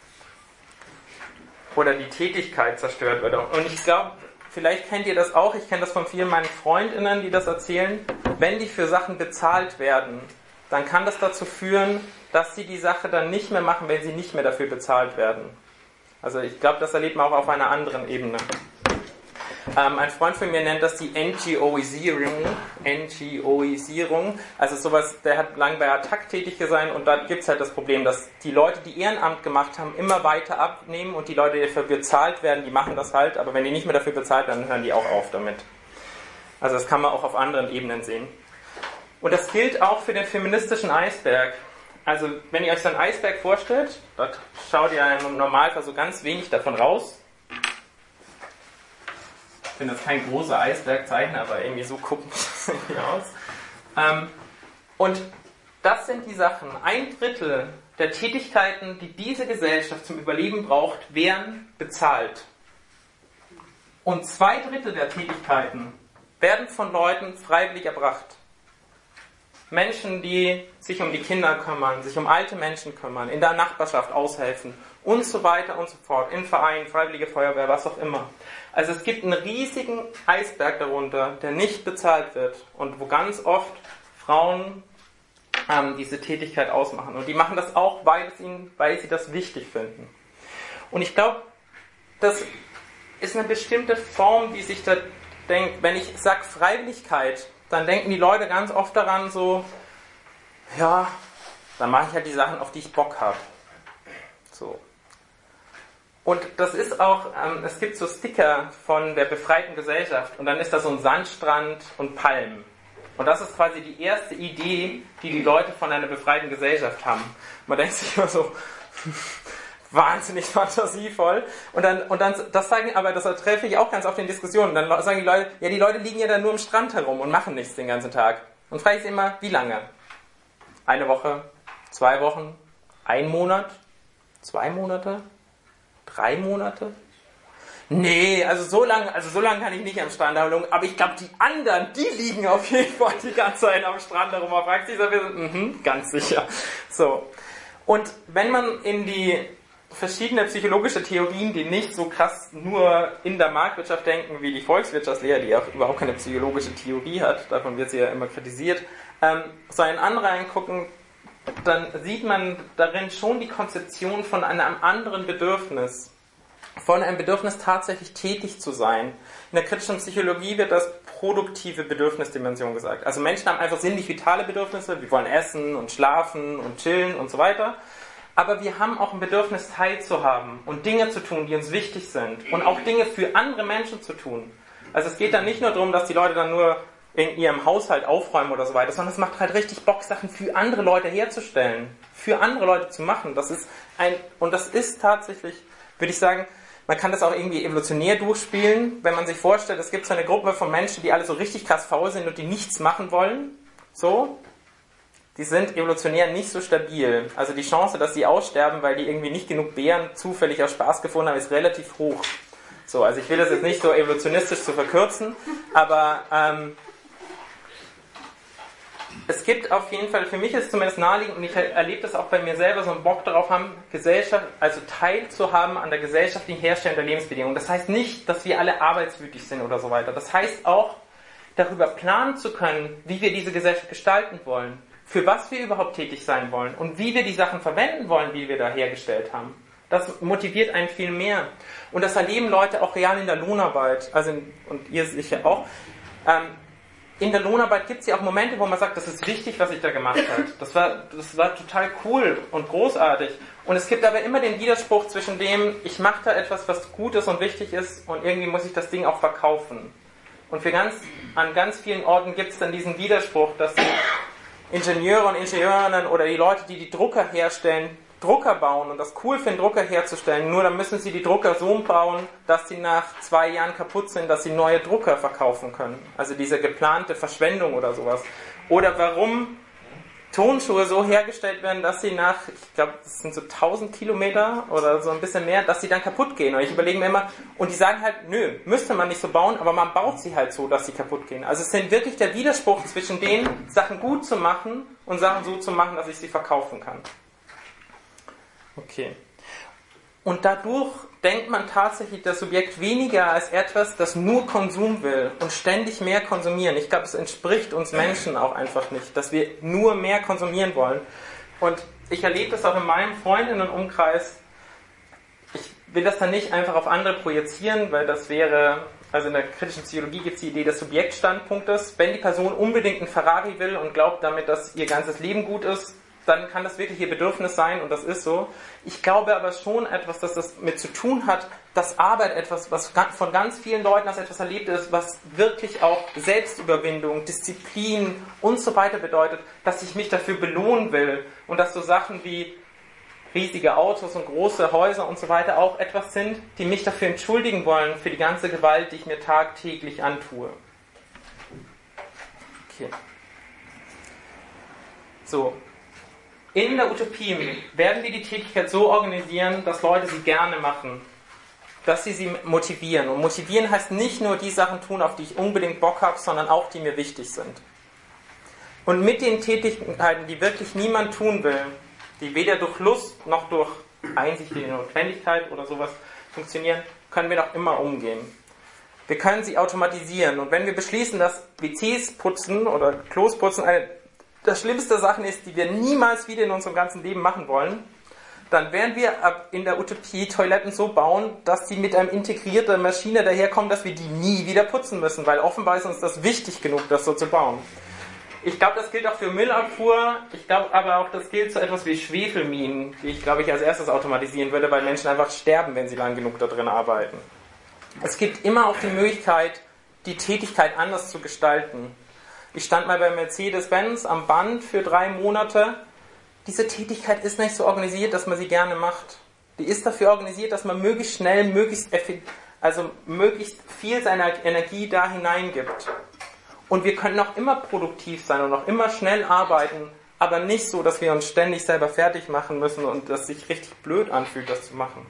Oder die Tätigkeit zerstört wurde. Und ich glaube, vielleicht kennt ihr das auch, ich kenne das von vielen meinen FreundInnen, die das erzählen, wenn die für Sachen bezahlt werden, dann kann das dazu führen, dass sie die Sache dann nicht mehr machen, wenn sie nicht mehr dafür bezahlt werden. Also ich glaube, das erlebt man auch auf einer anderen Ebene. Ähm, ein Freund von mir nennt das die NGOisierung. NGOisierung. Also sowas, der hat lange bei Attac tätig sein und da gibt es halt das Problem, dass die Leute, die Ehrenamt gemacht haben, immer weiter abnehmen und die Leute, die dafür bezahlt werden, die machen das halt, aber wenn die nicht mehr dafür bezahlt werden, dann hören die auch auf damit. Also das kann man auch auf anderen Ebenen sehen. Und das gilt auch für den feministischen Eisberg. Also wenn ihr euch so einen Eisberg vorstellt, da schaut ihr im Normalfall so ganz wenig davon raus. Ich bin jetzt kein großer Eisbergzeichner, aber irgendwie so gucken das irgendwie aus. Ähm, und das sind die Sachen. Ein Drittel der Tätigkeiten, die diese Gesellschaft zum Überleben braucht, werden bezahlt. Und zwei Drittel der Tätigkeiten werden von Leuten freiwillig erbracht. Menschen, die sich um die Kinder kümmern, sich um alte Menschen kümmern, in der Nachbarschaft aushelfen und so weiter und so fort, in Vereinen, Freiwillige Feuerwehr, was auch immer. Also es gibt einen riesigen Eisberg darunter, der nicht bezahlt wird und wo ganz oft Frauen ähm, diese Tätigkeit ausmachen. Und die machen das auch, weil, es ihnen, weil sie das wichtig finden. Und ich glaube, das ist eine bestimmte Form, die sich da denkt. Wenn ich sage Freiwilligkeit, dann denken die Leute ganz oft daran so, ja, dann mache ich halt die Sachen, auf die ich Bock habe. So. Und das ist auch, ähm, es gibt so Sticker von der befreiten Gesellschaft und dann ist da so ein Sandstrand und Palmen. Und das ist quasi die erste Idee, die die Leute von einer befreiten Gesellschaft haben. Man denkt sich immer so, wahnsinnig fantasievoll. Und dann, und dann, das sagen, aber das treffe ich auch ganz oft in Diskussionen. Dann sagen die Leute, ja, die Leute liegen ja dann nur am Strand herum und machen nichts den ganzen Tag. Und frage ich sie immer, wie lange? Eine Woche, zwei Wochen, ein Monat, zwei Monate, drei Monate? Nee, also so lange, also so lange kann ich nicht am Strand herum, aber ich glaube, die anderen, die liegen auf jeden Fall die ganze Zeit am Strand herum. Man fragt sich so, mhm, ganz sicher. So. Und wenn man in die verschiedene psychologische Theorien, die nicht so krass nur in der Marktwirtschaft denken, wie die Volkswirtschaftslehre, die auch überhaupt keine psychologische Theorie hat, davon wird sie ja immer kritisiert, ähm, so einen anderen reingucken, dann sieht man darin schon die Konzeption von einem anderen Bedürfnis, von einem Bedürfnis tatsächlich tätig zu sein. In der kritischen Psychologie wird das produktive Bedürfnisdimension gesagt. Also Menschen haben einfach sinnlich vitale Bedürfnisse, wir wollen essen und schlafen und chillen und so weiter. Aber wir haben auch ein Bedürfnis, teilzuhaben und Dinge zu tun, die uns wichtig sind. Und auch Dinge für andere Menschen zu tun. Also es geht dann nicht nur darum, dass die Leute dann nur in ihrem Haushalt aufräumen oder so weiter, sondern es macht halt richtig Bock, Sachen für andere Leute herzustellen. Für andere Leute zu machen. Das ist ein, und das ist tatsächlich, würde ich sagen, man kann das auch irgendwie evolutionär durchspielen, wenn man sich vorstellt, es gibt so eine Gruppe von Menschen, die alle so richtig krass faul sind und die nichts machen wollen. So. die sind evolutionär nicht so stabil. Also die Chance, dass sie aussterben, weil die irgendwie nicht genug Beeren zufällig aus Spaß gefunden haben, ist relativ hoch. So, also ich will das jetzt nicht so evolutionistisch zu verkürzen, aber ähm, es gibt auf jeden Fall, für mich ist es zumindest naheliegend, und ich erlebe das auch bei mir selber, so einen Bock darauf haben, Gesellschaft, also teilzuhaben an der gesellschaftlichen Herstellung der Lebensbedingungen. Das heißt nicht, dass wir alle arbeitswütig sind oder so weiter. Das heißt auch, darüber planen zu können, wie wir diese Gesellschaft gestalten wollen, für was wir überhaupt tätig sein wollen und wie wir die Sachen verwenden wollen, die wir da hergestellt haben. Das motiviert einen viel mehr. Und das erleben Leute auch real in der Lohnarbeit, also in, und ihr sicher auch. Ähm, in der Lohnarbeit gibt es ja auch Momente, wo man sagt, das ist wichtig, was ich da gemacht habe. Das war, das war total cool und großartig. Und es gibt aber immer den Widerspruch zwischen dem, ich mache da etwas, was gut ist und wichtig ist, und irgendwie muss ich das Ding auch verkaufen. Und für ganz, an ganz vielen Orten gibt es dann diesen Widerspruch, dass die Ingenieure und Ingenieurinnen oder die Leute, die die Drucker herstellen, Drucker bauen und das cool finden, Drucker herzustellen, nur dann müssen sie die Drucker so bauen, dass sie nach zwei Jahren kaputt sind, dass sie neue Drucker verkaufen können. Also diese geplante Verschwendung oder sowas. Oder warum Tonschuhe so hergestellt werden, dass sie nach, ich glaube, das sind so tausend Kilometer oder so ein bisschen mehr, dass sie dann kaputt gehen. Und ich überlege mir immer, und die sagen halt, nö, müsste man nicht so bauen, aber man baut sie halt so, dass sie kaputt gehen. Also es ist wirklich der Widerspruch zwischen den Sachen gut zu machen und Sachen so zu machen, dass ich sie verkaufen kann. Okay. Und dadurch denkt man tatsächlich das Subjekt weniger als etwas, das nur Konsum will und ständig mehr konsumieren. Ich glaube, es entspricht uns Menschen auch einfach nicht, dass wir nur mehr konsumieren wollen. Und ich erlebe das auch in meinem Freundinnenumkreis. Ich will das dann nicht einfach auf andere projizieren, weil das wäre, also in der kritischen Psychologie gibt es die Idee des Subjektstandpunktes. Wenn die Person unbedingt einen Ferrari will und glaubt damit, dass ihr ganzes Leben gut ist, dann kann das wirklich ihr Bedürfnis sein, und das ist so. Ich glaube aber schon etwas, dass das mit zu tun hat, dass Arbeit etwas, was von ganz vielen Leuten als etwas erlebt ist, was wirklich auch Selbstüberwindung, Disziplin und so weiter bedeutet, dass ich mich dafür belohnen will und dass so Sachen wie riesige Autos und große Häuser und so weiter auch etwas sind, die mich dafür entschuldigen wollen, für die ganze Gewalt, die ich mir tagtäglich antue. Okay. So. In der Utopie werden wir die Tätigkeit so organisieren, dass Leute sie gerne machen, dass sie sie motivieren. Und motivieren heißt nicht nur die Sachen tun, auf die ich unbedingt Bock habe, sondern auch die mir wichtig sind. Und mit den Tätigkeiten, die wirklich niemand tun will, die weder durch Lust noch durch einsichtige Notwendigkeit oder sowas funktionieren, können wir noch immer umgehen. Wir können sie automatisieren. Und wenn wir beschließen, dass W Cs putzen oder Klos putzen eine das schlimmste Sachen ist, die wir niemals wieder in unserem ganzen Leben machen wollen, dann werden wir ab in der Utopie Toiletten so bauen, dass die mit einer integrierten Maschine daherkommen, dass wir die nie wieder putzen müssen, weil offenbar ist uns das wichtig genug, das so zu bauen. Ich glaube, das gilt auch für Müllabfuhr, ich glaube aber auch, das gilt so etwas wie Schwefelminen, die ich, glaube ich, als erstes automatisieren würde, weil Menschen einfach sterben, wenn sie lang genug da drin arbeiten. Es gibt immer auch die Möglichkeit, die Tätigkeit anders zu gestalten. Ich stand mal bei Mercedes-Benz am Band für drei Monate. Diese Tätigkeit ist nicht so organisiert, dass man sie gerne macht. Die ist dafür organisiert, dass man möglichst schnell, möglichst, also möglichst viel seiner Energie da hineingibt. Und wir können auch immer produktiv sein und auch immer schnell arbeiten, aber nicht so, dass wir uns ständig selber fertig machen müssen und das sich richtig blöd anfühlt, das zu machen.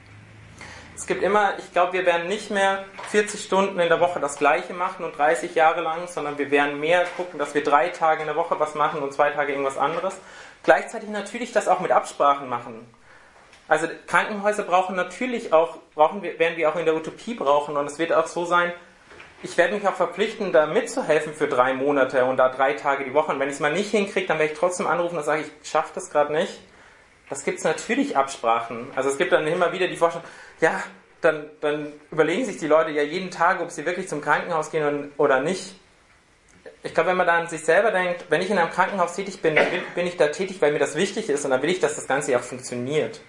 Es gibt immer, ich glaube, wir werden nicht mehr vierzig Stunden in der Woche das Gleiche machen und dreißig Jahre lang, sondern wir werden mehr gucken, dass wir drei Tage in der Woche was machen und zwei Tage irgendwas anderes. Gleichzeitig natürlich das auch mit Absprachen machen. Also Krankenhäuser brauchen natürlich auch, brauchen wir, werden wir auch in der Utopie brauchen, und es wird auch so sein, ich werde mich auch verpflichten, da mitzuhelfen für drei Monate und da drei Tage die Woche. Und wenn ich es mal nicht hinkriege, dann werde ich trotzdem anrufen und sage, ich schaffe das gerade nicht. Das gibt es natürlich Absprachen. Also es gibt dann immer wieder die Vorstellung, ja, dann, dann überlegen sich die Leute ja jeden Tag, ob sie wirklich zum Krankenhaus gehen oder nicht. Ich glaube, wenn man da an sich selber denkt, wenn ich in einem Krankenhaus tätig bin, dann bin ich da tätig, weil mir das wichtig ist, und dann will ich, dass das Ganze ja auch funktioniert.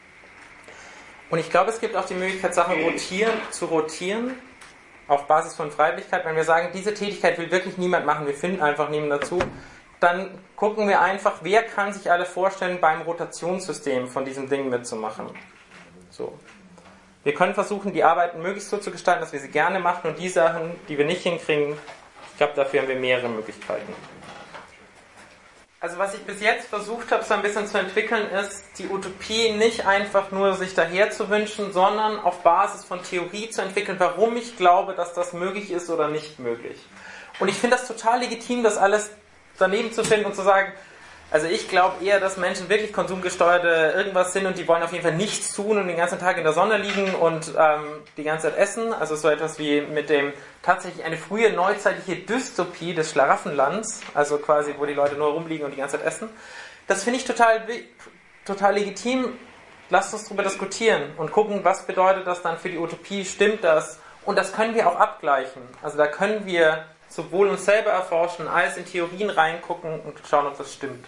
Und ich glaube, es gibt auch die Möglichkeit, Sachen rotieren, zu rotieren, auf Basis von Freiwilligkeit. Wenn wir sagen, diese Tätigkeit will wirklich niemand machen, wir finden einfach niemanden dazu, dann gucken wir einfach, wer kann sich alle vorstellen, beim Rotationssystem von diesem Ding mitzumachen. So. Wir können versuchen, die Arbeiten möglichst so zu gestalten, dass wir sie gerne machen, und die Sachen, die wir nicht hinkriegen, ich glaube, dafür haben wir mehrere Möglichkeiten. Also was ich bis jetzt versucht habe, so ein bisschen zu entwickeln, ist, die Utopie nicht einfach nur sich daher zu wünschen, sondern auf Basis von Theorie zu entwickeln, warum ich glaube, dass das möglich ist oder nicht möglich. Und ich finde das total legitim, das alles daneben zu finden und zu sagen, also ich glaube eher, dass Menschen wirklich konsumgesteuerte irgendwas sind und die wollen auf jeden Fall nichts tun und den ganzen Tag in der Sonne liegen und ähm, die ganze Zeit essen. Also so etwas wie mit dem tatsächlich eine frühe neuzeitliche Dystopie des Schlaraffenlands, also quasi, wo die Leute nur rumliegen und die ganze Zeit essen. Das finde ich total, total legitim. Lasst uns darüber diskutieren und gucken, was bedeutet das dann für die Utopie, stimmt das? Und das können wir auch abgleichen. Also da können wir sowohl uns selber erforschen, als in Theorien reingucken und schauen, ob das stimmt.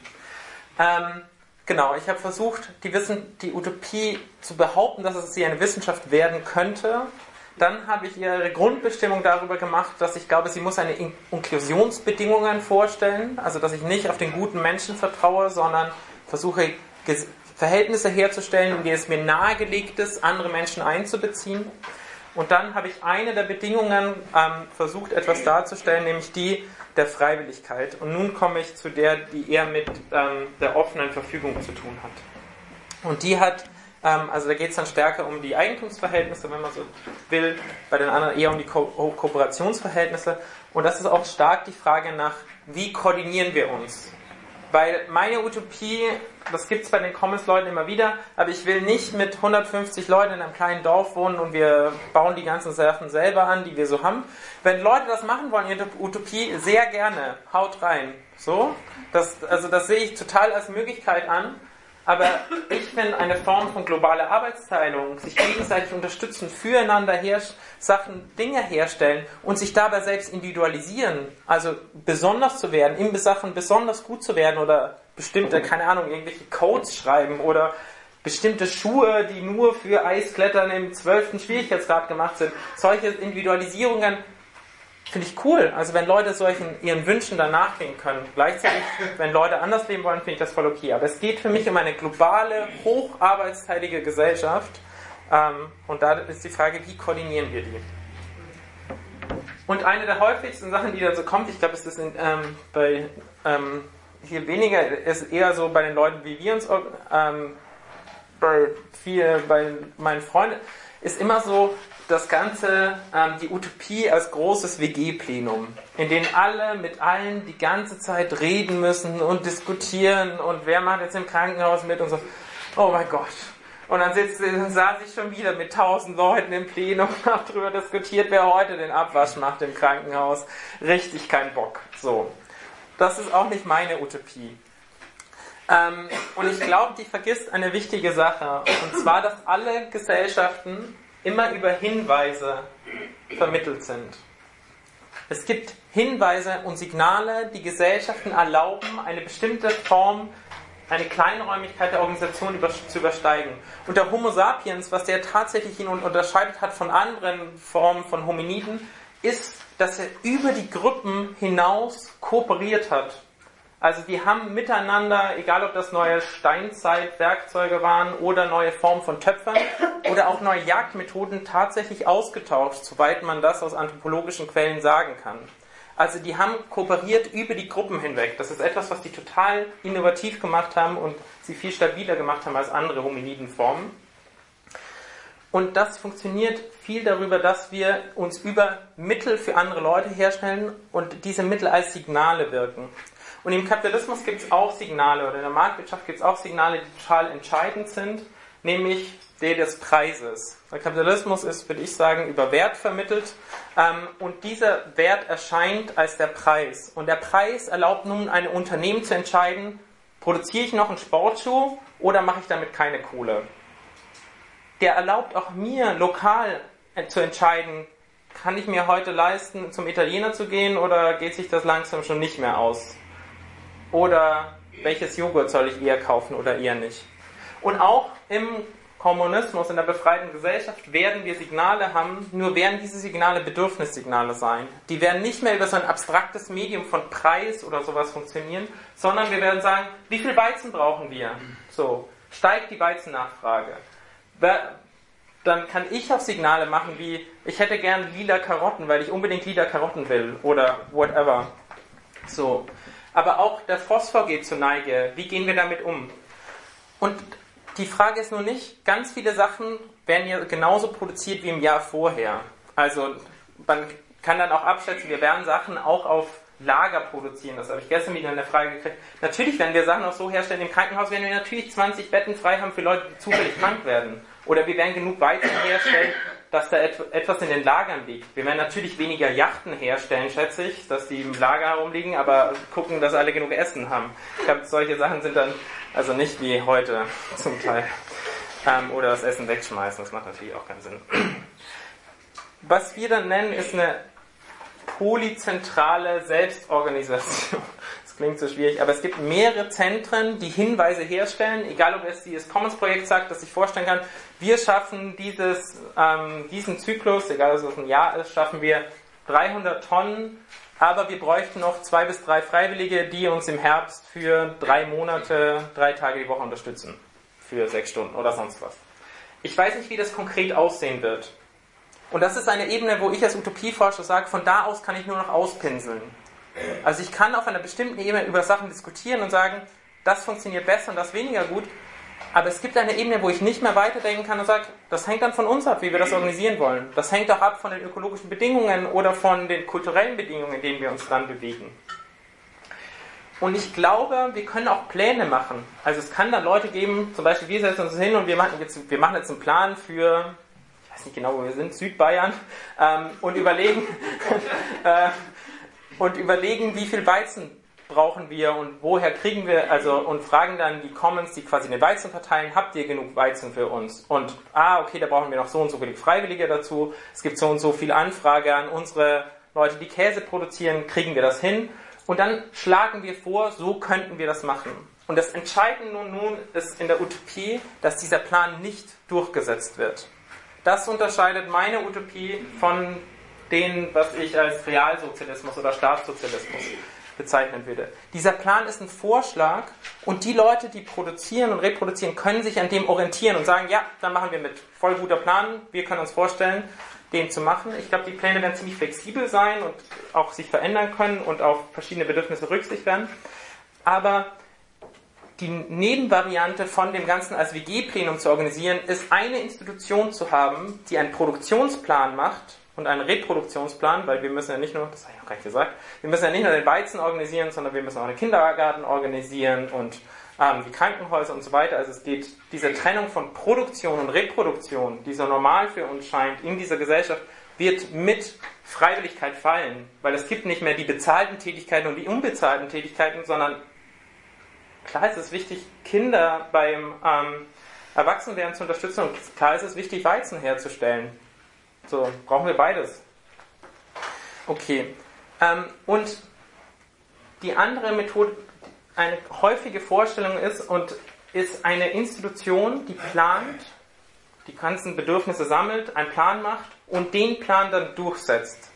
Ähm, genau, ich habe versucht, die, Wissen, die Utopie zu behaupten, dass es sie eine Wissenschaft werden könnte. Dann habe ich ihre Grundbestimmung darüber gemacht, dass ich glaube, sie muss eine Inklusionsbedingungen vorstellen, also dass ich nicht auf den guten Menschen vertraue, sondern versuche, Verhältnisse herzustellen, in denen es mir nahegelegt ist, andere Menschen einzubeziehen. Und dann habe ich eine der Bedingungen ähm, versucht, etwas darzustellen, nämlich die der Freiwilligkeit. Und nun komme ich zu der, die eher mit ähm, der offenen Verfügung zu tun hat. Und die hat, ähm, also da geht es dann stärker um die Eigentumsverhältnisse, wenn man so will, bei den anderen eher um die Ko- Kooperationsverhältnisse. Und das ist auch stark die Frage nach, wie koordinieren wir uns? Weil meine Utopie, das gibt es bei den Commons-Leuten immer wieder, aber ich will nicht mit hundertfünfzig Leuten in einem kleinen Dorf wohnen und wir bauen die ganzen Sachen selber an, die wir so haben. Wenn Leute das machen wollen, ihre Utopie, sehr gerne, haut rein. So, das, also das sehe ich total als Möglichkeit an, aber ich finde eine Form von globaler Arbeitsteilung, sich gegenseitig unterstützen, füreinander her, Sachen, Dinge herstellen und sich dabei selbst individualisieren, also besonders zu werden, in Sachen besonders gut zu werden oder bestimmte, keine Ahnung, irgendwelche Codes schreiben oder bestimmte Schuhe, die nur für Eisklettern im zwölften Schwierigkeitsgrad gemacht sind. Solche Individualisierungen finde ich cool. Also wenn Leute solchen ihren Wünschen danach gehen können. Gleichzeitig, wenn Leute anders leben wollen, finde ich das voll okay. Aber es geht für mich um eine globale, hocharbeitsteilige Gesellschaft. Ähm, und da ist die Frage, wie koordinieren wir die? Und eine der häufigsten Sachen, die da so kommt, ich glaube, es ist in, ähm, bei ähm, hier weniger, ist eher so bei den Leuten, wie wir uns, ähm, bei viel, bei meinen Freunden, ist immer so, das Ganze, ähm, die Utopie als großes W G-Plenum, in dem alle mit allen die ganze Zeit reden müssen und diskutieren und wer macht jetzt im Krankenhaus mit und so. Oh mein Gott. Und dann sitzt, saß ich schon wieder mit tausend Leuten im Plenum und habe darüber diskutiert, wer heute den Abwasch macht im Krankenhaus. Richtig kein Bock. So. Das ist auch nicht meine Utopie. Ähm, und ich glaube, die vergisst eine wichtige Sache. Und zwar, dass alle Gesellschaften immer über Hinweise vermittelt sind. Es gibt Hinweise und Signale, die Gesellschaften erlauben, eine bestimmte Form, eine Kleinräumigkeit der Organisation über, zu übersteigen. Und der Homo sapiens, was der tatsächlich ihn unterscheidet hat von anderen Formen von Hominiden, ist, dass er über die Gruppen hinaus kooperiert hat. Also die haben miteinander, egal ob das neue Steinzeitwerkzeuge waren oder neue Formen von Töpfern oder auch neue Jagdmethoden, tatsächlich ausgetauscht, soweit man das aus anthropologischen Quellen sagen kann. Also die haben kooperiert über die Gruppen hinweg. Das ist etwas, was die total innovativ gemacht haben und sie viel stabiler gemacht haben als andere Hominidenformen. Und das funktioniert viel darüber, dass wir uns über Mittel für andere Leute herstellen und diese Mittel als Signale wirken. Und im Kapitalismus gibt es auch Signale, oder in der Marktwirtschaft gibt es auch Signale, die total entscheidend sind, nämlich der des Preises. Der Kapitalismus ist, würde ich sagen, über Wert vermittelt, ähm, und dieser Wert erscheint als der Preis. Und der Preis erlaubt nun einem Unternehmen zu entscheiden, produziere ich noch einen Sportschuh oder mache ich damit keine Kohle. Der erlaubt auch mir lokal zu entscheiden, kann ich mir heute leisten, zum Italiener zu gehen oder geht sich das langsam schon nicht mehr aus? Oder welches Joghurt soll ich eher kaufen oder eher nicht? Und auch im Kommunismus, in der befreiten Gesellschaft, werden wir Signale haben, nur werden diese Signale Bedürfnissignale sein. Die werden nicht mehr über so ein abstraktes Medium von Preis oder sowas funktionieren, sondern wir werden sagen, wie viel Weizen brauchen wir? So, steigt die Weizennachfrage. Dann kann ich auch Signale machen wie, ich hätte gern lila Karotten, weil ich unbedingt lila Karotten will oder whatever. So. Aber auch der Phosphor geht zur Neige. Wie gehen wir damit um? Und die Frage ist nur nicht, ganz viele Sachen werden ja genauso produziert wie im Jahr vorher. Also man kann dann auch abschätzen, wir werden Sachen auch auf Lager produzieren. Das habe ich gestern wieder in der Frage gekriegt. Natürlich werden wir Sachen auch so herstellen, im Krankenhaus werden wir natürlich zwanzig Betten frei haben für Leute, die zufällig krank werden. Oder wir werden genug Weizen herstellen, dass da etwas in den Lagern liegt. Wir werden natürlich weniger Yachten herstellen, schätze ich, dass die im Lager herumliegen, aber gucken, dass alle genug Essen haben. Ich glaube, solche Sachen sind dann also nicht wie heute zum Teil. Ähm, oder das Essen wegschmeißen, das macht natürlich auch keinen Sinn. Was wir dann nennen, ist eine polyzentrale Selbstorganisation. Das klingt so schwierig, aber es gibt mehrere Zentren, die Hinweise herstellen, egal ob es dieses Commons-Projekt sagt, dass ich vorstellen kann, wir schaffen dieses, ähm, diesen Zyklus, egal ob es ein Jahr ist, schaffen wir dreihundert Tonnen, aber wir bräuchten noch zwei bis drei Freiwillige, die uns im Herbst für drei Monate, drei Tage die Woche unterstützen. Für sechs Stunden oder sonst was. Ich weiß nicht, wie das konkret aussehen wird. Und das ist eine Ebene, wo ich als Utopieforscher sage, von da aus kann ich nur noch auspinseln. Also ich kann auf einer bestimmten Ebene über Sachen diskutieren und sagen, das funktioniert besser und das weniger gut, aber es gibt eine Ebene, wo ich nicht mehr weiterdenken kann und sage, das hängt dann von uns ab, wie wir das organisieren wollen. Das hängt auch ab von den ökologischen Bedingungen oder von den kulturellen Bedingungen, in denen wir uns dran bewegen. Und ich glaube, wir können auch Pläne machen. Also es kann dann Leute geben, zum Beispiel wir setzen uns hin und wir machen jetzt, wir machen jetzt einen Plan für, ich weiß nicht genau, wo wir sind, Südbayern, ähm, und überlegen, äh, und überlegen, wie viel Weizen brauchen wir und woher kriegen wir, also, und fragen dann die Commons, die quasi den Weizen verteilen, habt ihr genug Weizen für uns? Und, ah, okay, da brauchen wir noch so und so viele Freiwillige dazu, es gibt so und so viel Anfrage an unsere Leute, die Käse produzieren, kriegen wir das hin? Und dann schlagen wir vor, so könnten wir das machen. Und das Entscheidende nun, nun ist in der Utopie, dass dieser Plan nicht durchgesetzt wird. Das unterscheidet meine Utopie von denen, was ich als Realsozialismus oder Staatssozialismus bezeichnen würde. Dieser Plan ist ein Vorschlag und die Leute, die produzieren und reproduzieren, können sich an dem orientieren und sagen, ja, dann machen wir mit. Voll guter Plan, wir können uns vorstellen, den zu machen. Ich glaube, die Pläne werden ziemlich flexibel sein und auch sich verändern können und auf verschiedene Bedürfnisse Rücksicht werden. Aber die Nebenvariante von dem Ganzen als W G-Plenum zu organisieren, ist eine Institution zu haben, die einen Produktionsplan macht und einen Reproduktionsplan, weil wir müssen ja nicht nur, das habe ich auch gleich gesagt, wir müssen ja nicht nur den Weizen organisieren, sondern wir müssen auch den Kindergarten organisieren und ähm, die Krankenhäuser und so weiter. Also es geht, diese Trennung von Produktion und Reproduktion, die so normal für uns scheint in dieser Gesellschaft, wird mit Freiwilligkeit fallen, weil es gibt nicht mehr die bezahlten Tätigkeiten und die unbezahlten Tätigkeiten, sondern klar ist es wichtig, Kinder beim ähm, Erwachsenwerden zu unterstützen und klar ist es wichtig, Weizen herzustellen. So, brauchen wir beides. Okay. Ähm, und die andere Methode, eine häufige Vorstellung ist, und ist eine Institution, die plant, die ganzen Bedürfnisse sammelt, einen Plan macht und den Plan dann durchsetzt.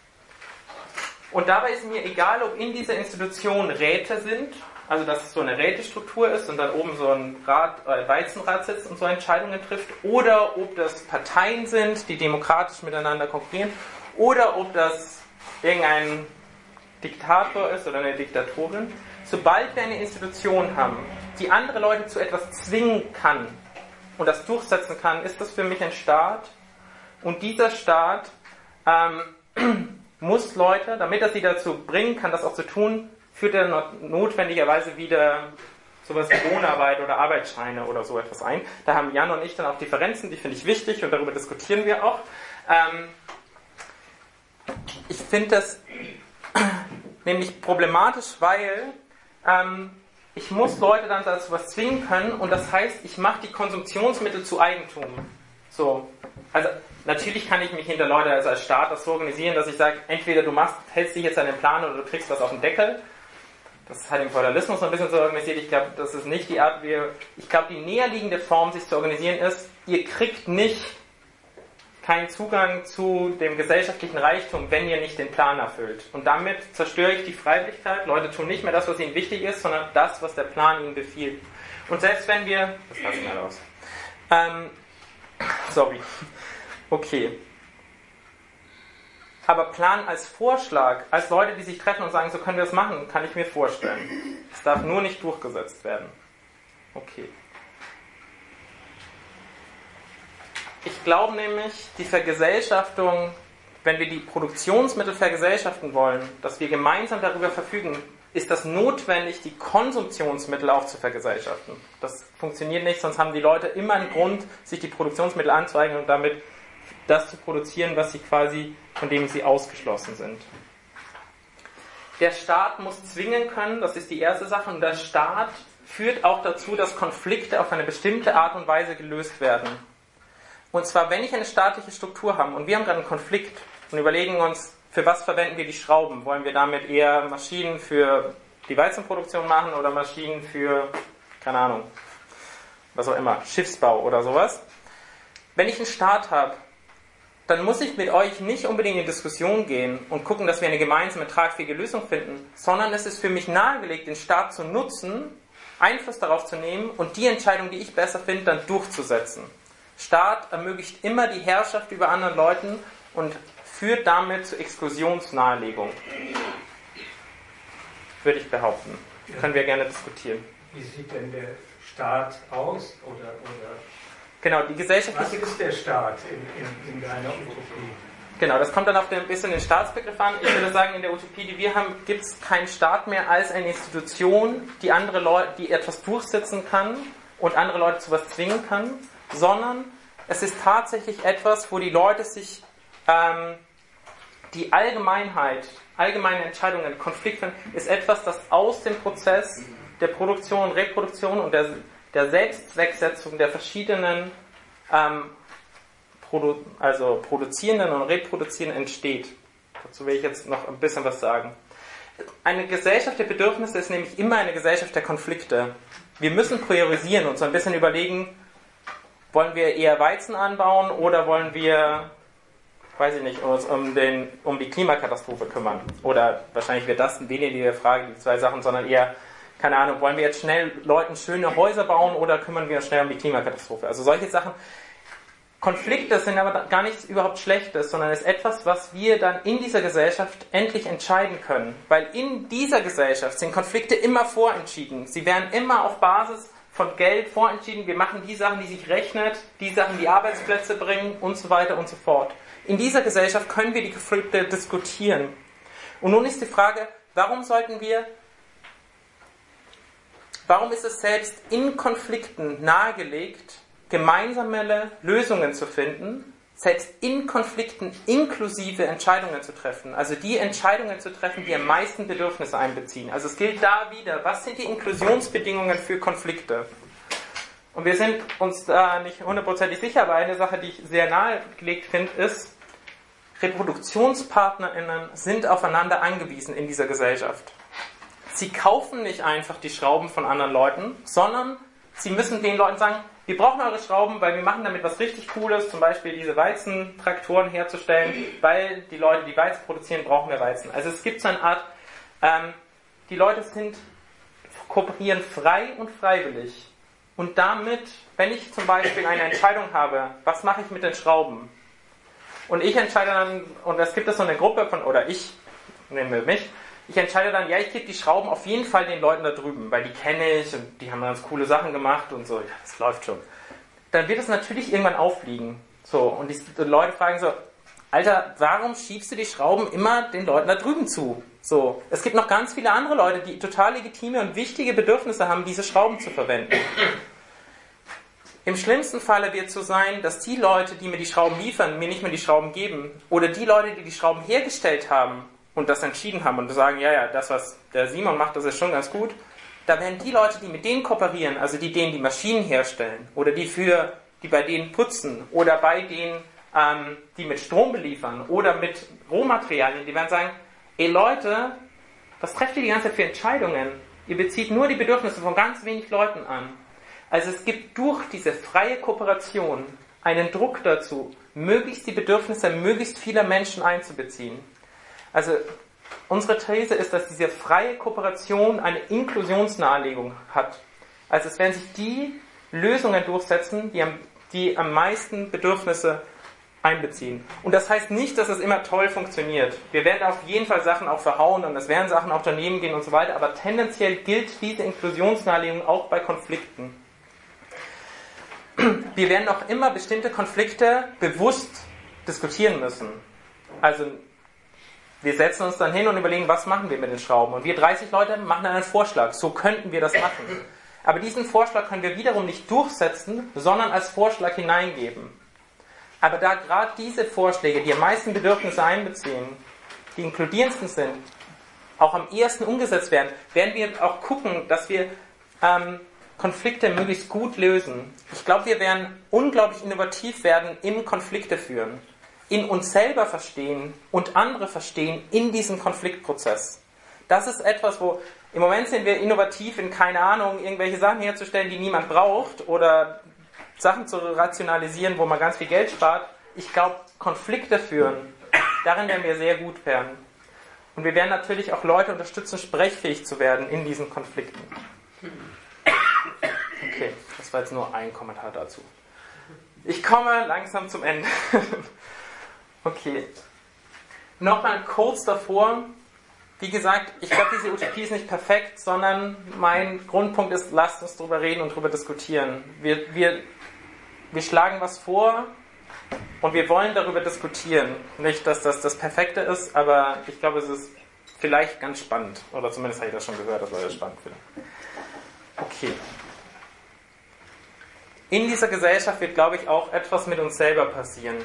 Und dabei ist mir egal, ob in dieser Institution Räte sind, also dass es so eine Rätestruktur ist und dann oben so ein Rat, äh, Weizenrat sitzt und so Entscheidungen trifft, oder ob das Parteien sind, die demokratisch miteinander konkurrieren, oder ob das irgendein Diktator ist oder eine Diktatorin. Sobald wir eine Institution haben, die andere Leute zu etwas zwingen kann und das durchsetzen kann, ist das für mich ein Staat. Und dieser Staat ähm, muss Leute, damit er sie dazu bringen kann, das auch zu tun, führt er notwendigerweise wieder sowas wie Lohnarbeit oder Arbeitsscheine oder so etwas ein. Da haben Jan und ich dann auch Differenzen, die finde ich wichtig und darüber diskutieren wir auch. Ähm, ich finde das nämlich problematisch, weil ähm, ich muss Leute dann dazu was zwingen können und das heißt, ich mache die Konsumptionsmittel zu Eigentum. So, also natürlich kann ich mich hinter Leute also als Staat das so organisieren, dass ich sage, entweder du machst, hältst dich jetzt an den Plan oder du kriegst was auf den Deckel. Das ist halt im Feudalismus noch ein bisschen so organisiert. Ich glaube, das ist nicht die Art, wie, ich glaube, die näherliegende Form, sich zu organisieren, ist, ihr kriegt nicht keinen Zugang zu dem gesellschaftlichen Reichtum, wenn ihr nicht den Plan erfüllt. Und damit zerstöre ich die Freiwilligkeit. Leute tun nicht mehr das, was ihnen wichtig ist, sondern das, was der Plan ihnen befiehlt. Und selbst wenn wir, das lassen wir raus. Ähm, sorry. Okay. Aber Plan als Vorschlag, als Leute, die sich treffen und sagen, so können wir das machen, kann ich mir vorstellen. Es darf nur nicht durchgesetzt werden. Okay. Ich glaube nämlich, die Vergesellschaftung, wenn wir die Produktionsmittel vergesellschaften wollen, dass wir gemeinsam darüber verfügen, ist das notwendig, die Konsumptionsmittel auch zu vergesellschaften. Das funktioniert nicht, sonst haben die Leute immer einen Grund, sich die Produktionsmittel anzueignen und damit das zu produzieren, was sie quasi, von dem sie ausgeschlossen sind. Der Staat muss zwingen können, das ist die erste Sache, und der Staat führt auch dazu, dass Konflikte auf eine bestimmte Art und Weise gelöst werden. Und zwar, wenn ich eine staatliche Struktur habe und wir haben gerade einen Konflikt und überlegen uns, für was verwenden wir die Schrauben? Wollen wir damit eher Maschinen für die Weizenproduktion machen oder Maschinen für, keine Ahnung, was auch immer, Schiffsbau oder sowas? Wenn ich einen Staat habe, dann muss ich mit euch nicht unbedingt in Diskussion gehen und gucken, dass wir eine gemeinsame, tragfähige Lösung finden, sondern es ist für mich nahegelegt, den Staat zu nutzen, Einfluss darauf zu nehmen und die Entscheidung, die ich besser finde, dann durchzusetzen. Staat ermöglicht immer die Herrschaft über anderen Leuten und führt damit zur Exklusionsnahelegung. Würde ich behaupten. Ja. Können wir gerne diskutieren. Wie sieht denn der Staat aus? Oder, oder genau, die gesellschaftliche... Was ist der Staat in, in, in deiner Utopie? Genau, das kommt dann auf ein bisschen den Staatsbegriff an. Ich würde sagen, in der Utopie, die wir haben, gibt es keinen Staat mehr als eine Institution, die andere Leute, die etwas durchsetzen kann und andere Leute zu was zwingen kann, sondern es ist tatsächlich etwas, wo die Leute sich ähm, die Allgemeinheit, allgemeine Entscheidungen, Konflikte, ist etwas, das aus dem Prozess der Produktion und Reproduktion und der, der Selbstzwecksetzung der verschiedenen ähm, Produ- also Produzierenden und Reproduzierenden entsteht. Dazu will ich jetzt noch ein bisschen was sagen. Eine Gesellschaft der Bedürfnisse ist nämlich immer eine Gesellschaft der Konflikte. Wir müssen priorisieren und so ein bisschen überlegen, wollen wir eher Weizen anbauen oder wollen wir, weiß ich nicht, uns um, den, um die Klimakatastrophe kümmern? Oder wahrscheinlich wird das weniger die Frage, die zwei Sachen, sondern eher, keine Ahnung, wollen wir jetzt schnell Leuten schöne Häuser bauen oder kümmern wir uns schnell um die Klimakatastrophe? Also solche Sachen. Konflikte sind aber gar nichts überhaupt Schlechtes, sondern es ist etwas, was wir dann in dieser Gesellschaft endlich entscheiden können. Weil in dieser Gesellschaft sind Konflikte immer vorentschieden. Sie werden immer auf Basis von Geld vorentschieden. Wir machen die Sachen, die sich rechnet, die Sachen, die Arbeitsplätze bringen und so weiter und so fort. In dieser Gesellschaft können wir die Konflikte diskutieren. Und nun ist die Frage, warum sollten wir, warum ist es selbst in Konflikten nahegelegt, gemeinsame Lösungen zu finden, selbst in Konflikten inklusive Entscheidungen zu treffen, also die Entscheidungen zu treffen, die am meisten Bedürfnisse einbeziehen. Also es gilt da wieder, was sind die Inklusionsbedingungen für Konflikte? Und wir sind uns da nicht hundertprozentig sicher, aber eine Sache, die ich sehr nahegelegt finde, ist, ReproduktionspartnerInnen sind aufeinander angewiesen in dieser Gesellschaft. Sie kaufen nicht einfach die Schrauben von anderen Leuten, sondern sie müssen den Leuten sagen, wir brauchen eure Schrauben, weil wir machen damit was richtig Cooles, zum Beispiel diese Weizentraktoren herzustellen, weil die Leute, die Weizen produzieren, brauchen mehr Weizen. Also es gibt so eine Art, ähm, die Leute sind, kooperieren frei und freiwillig. Und damit, wenn ich zum Beispiel eine Entscheidung habe, was mache ich mit den Schrauben? Und ich entscheide dann, und es gibt so eine Gruppe von, oder ich, nehmen wir mich, ich entscheide dann, ja, ich gebe die Schrauben auf jeden Fall den Leuten da drüben, weil die kenne ich und die haben ganz coole Sachen gemacht und so, ja, das läuft schon. Dann wird es natürlich irgendwann auffliegen. So, und die Leute fragen so, Alter, warum schiebst du die Schrauben immer den Leuten da drüben zu? So, es gibt noch ganz viele andere Leute, die total legitime und wichtige Bedürfnisse haben, diese Schrauben zu verwenden. Im schlimmsten Falle wird es so sein, dass die Leute, die mir die Schrauben liefern, mir nicht mehr die Schrauben geben, oder die Leute, die die Schrauben hergestellt haben, und das entschieden haben und sagen, ja, ja, das, was der Simon macht, das ist schon ganz gut, da werden die Leute, die mit denen kooperieren, also die denen die Maschinen herstellen oder die für, die bei denen putzen oder bei denen, ähm, die mit Strom beliefern oder mit Rohmaterialien, die werden sagen, ey Leute, was trefft ihr die ganze Zeit für Entscheidungen? Ihr bezieht nur die Bedürfnisse von ganz wenig Leuten an. Also es gibt durch diese freie Kooperation einen Druck dazu, möglichst die Bedürfnisse möglichst vieler Menschen einzubeziehen. Also unsere These ist, dass diese freie Kooperation eine Inklusionsnahelegung hat. Also es werden sich die Lösungen durchsetzen, die am, die am meisten Bedürfnisse einbeziehen. Und das heißt nicht, dass es immer toll funktioniert. Wir werden auf jeden Fall Sachen auch verhauen und es werden Sachen auch daneben gehen und so weiter, aber tendenziell gilt diese Inklusionsnaheliegung auch bei Konflikten. Wir werden auch immer bestimmte Konflikte bewusst diskutieren müssen. Also wir setzen uns dann hin und überlegen, was machen wir mit den Schrauben. Und wir dreißig Leute machen dann einen Vorschlag. So könnten wir das machen. Aber diesen Vorschlag können wir wiederum nicht durchsetzen, sondern als Vorschlag hineingeben. Aber da gerade diese Vorschläge, die am meisten Bedürfnisse einbeziehen, die inkludierendsten sind, auch am ehesten umgesetzt werden, werden wir auch gucken, dass wir ähm, Konflikte möglichst gut lösen. Ich glaube, wir werden unglaublich innovativ werden im Konflikte führen, in uns selber verstehen und andere verstehen in diesem Konfliktprozess. Das ist etwas, wo im Moment sind wir innovativ in, keine Ahnung, irgendwelche Sachen herzustellen, die niemand braucht oder Sachen zu rationalisieren, wo man ganz viel Geld spart. Ich glaube, Konflikte führen, darin werden wir sehr gut werden. Und wir werden natürlich auch Leute unterstützen, sprechfähig zu werden in diesen Konflikten. Okay, das war jetzt nur ein Kommentar dazu. Ich komme langsam zum Ende. Okay. Nochmal kurz davor. Wie gesagt, ich glaube, diese Utopie ist nicht perfekt, sondern mein Grundpunkt ist, lasst uns darüber reden und darüber diskutieren. Wir, wir, wir schlagen was vor und wir wollen darüber diskutieren. Nicht, dass das das Perfekte ist, aber ich glaube, es ist vielleicht ganz spannend. Oder zumindest habe ich das schon gehört, dass Leute das spannend finden. Okay. In dieser Gesellschaft wird, glaube ich, auch etwas mit uns selber passieren.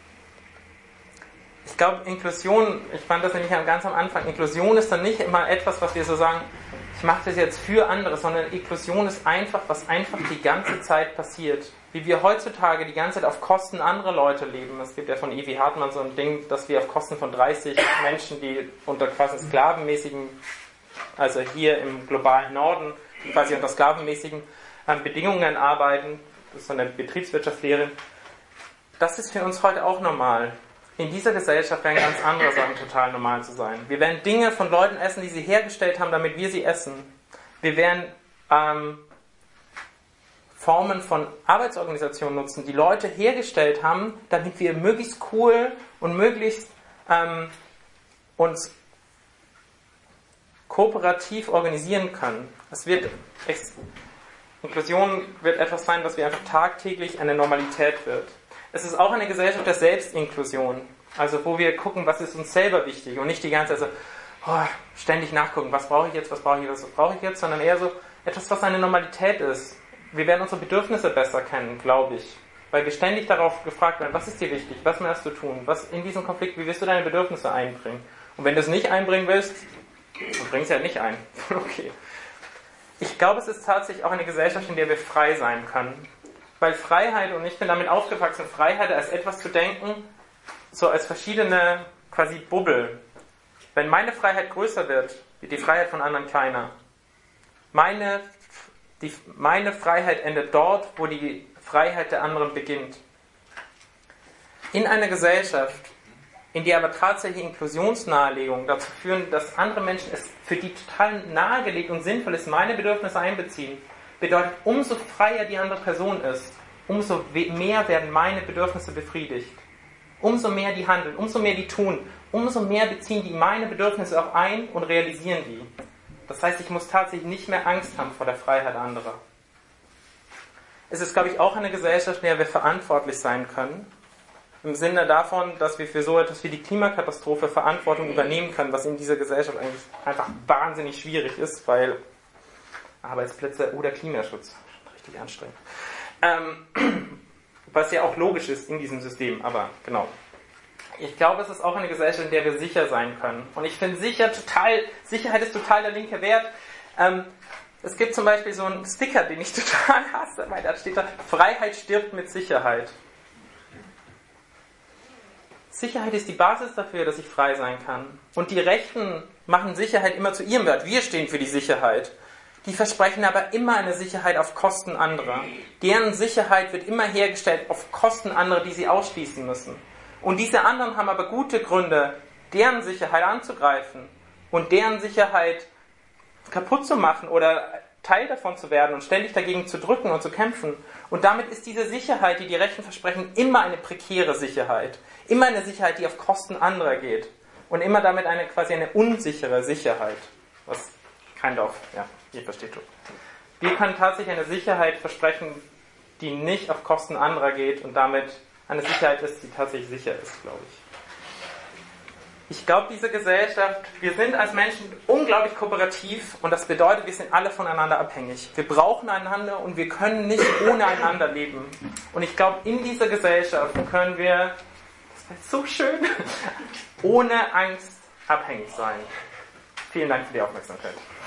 Ich glaube, Inklusion, ich fand das nämlich ganz am Anfang, Inklusion ist dann nicht immer etwas, was wir so sagen, ich mache das jetzt für andere, sondern Inklusion ist einfach, was einfach die ganze Zeit passiert. Wie wir heutzutage die ganze Zeit auf Kosten anderer Leute leben. Es gibt ja von Evie Hartmann so ein Ding, dass wir auf Kosten von dreißig Menschen, die unter quasi sklavenmäßigen, also hier im globalen Norden, quasi unter sklavenmäßigen Bedingungen arbeiten, das ist so eine Betriebswirtschaftslehre, das ist für uns heute auch normal. In dieser Gesellschaft werden ganz andere Sachen total normal zu sein. Wir werden Dinge von Leuten essen, die sie hergestellt haben, damit wir sie essen. Wir werden ähm, Formen von Arbeitsorganisationen nutzen, die Leute hergestellt haben, damit wir möglichst cool und möglichst ähm, uns kooperativ organisieren können. Es wird Inklusion wird etwas sein, was wir einfach tagtäglich eine Normalität wird. Es ist auch eine Gesellschaft der Selbstinklusion, also wo wir gucken, was ist uns selber wichtig und nicht die ganze Zeit so, oh, ständig nachgucken, was brauche ich jetzt, was brauche ich jetzt, was brauche ich jetzt, sondern eher so etwas, was eine Normalität ist. Wir werden unsere Bedürfnisse besser kennen, glaube ich, weil wir ständig darauf gefragt werden, was ist dir wichtig, was möchtest du tun, was in diesem Konflikt, wie willst du deine Bedürfnisse einbringen? Und wenn du es nicht einbringen willst, dann bring es ja nicht ein. Okay. Ich glaube, es ist tatsächlich auch eine Gesellschaft, in der wir frei sein können. Weil Freiheit, und ich bin damit aufgewachsen, Freiheit als etwas zu denken, so als verschiedene quasi Bubbel. Wenn meine Freiheit größer wird, wird die Freiheit von anderen kleiner. Meine, die, meine Freiheit endet dort, wo die Freiheit der anderen beginnt. In einer Gesellschaft, in der aber tatsächlich Inklusionsnahelegungen dazu führen, dass andere Menschen es für die total nahegelegt und sinnvoll ist, meine Bedürfnisse einbeziehen, bedeutet, umso freier die andere Person ist, umso mehr werden meine Bedürfnisse befriedigt. Umso mehr die handeln, umso mehr die tun, umso mehr beziehen die meine Bedürfnisse auch ein und realisieren die. Das heißt, ich muss tatsächlich nicht mehr Angst haben vor der Freiheit anderer. Es ist, glaube ich, auch eine Gesellschaft, in der wir verantwortlich sein können. Im Sinne davon, dass wir für so etwas wie die Klimakatastrophe Verantwortung übernehmen können, was in dieser Gesellschaft eigentlich einfach wahnsinnig schwierig ist, weil Arbeitsplätze oder Klimaschutz, richtig anstrengend. Ähm, was ja auch logisch ist in diesem System, aber genau. Ich glaube, es ist auch eine Gesellschaft, in der wir sicher sein können. Und ich finde sicher total, Sicherheit ist total der linke Wert. Ähm, es gibt zum Beispiel so einen Sticker, den ich total hasse, weil da steht da, Freiheit stirbt mit Sicherheit. Sicherheit ist die Basis dafür, dass ich frei sein kann. Und die Rechten machen Sicherheit immer zu ihrem Wert. Wir stehen für die Sicherheit. Die versprechen aber immer eine Sicherheit auf Kosten anderer. Deren Sicherheit wird immer hergestellt auf Kosten anderer, die sie ausschließen müssen. Und diese anderen haben aber gute Gründe, deren Sicherheit anzugreifen und deren Sicherheit kaputt zu machen oder Teil davon zu werden und ständig dagegen zu drücken und zu kämpfen. Und damit ist diese Sicherheit, die die Rechten versprechen, immer eine prekäre Sicherheit. Immer eine Sicherheit, die auf Kosten anderer geht. Und immer damit eine quasi eine unsichere Sicherheit. Was kein Dorf, ja, ihr versteht schon. Wir können tatsächlich eine Sicherheit versprechen, die nicht auf Kosten anderer geht und damit eine Sicherheit ist, die tatsächlich sicher ist, glaube ich. Ich glaube, diese Gesellschaft, wir sind als Menschen unglaublich kooperativ und das bedeutet, wir sind alle voneinander abhängig. Wir brauchen einander und wir können nicht ohne einander leben. Und ich glaube, in dieser Gesellschaft können wir, das wäre so schön, ohne Angst abhängig sein. Vielen Dank für die Aufmerksamkeit.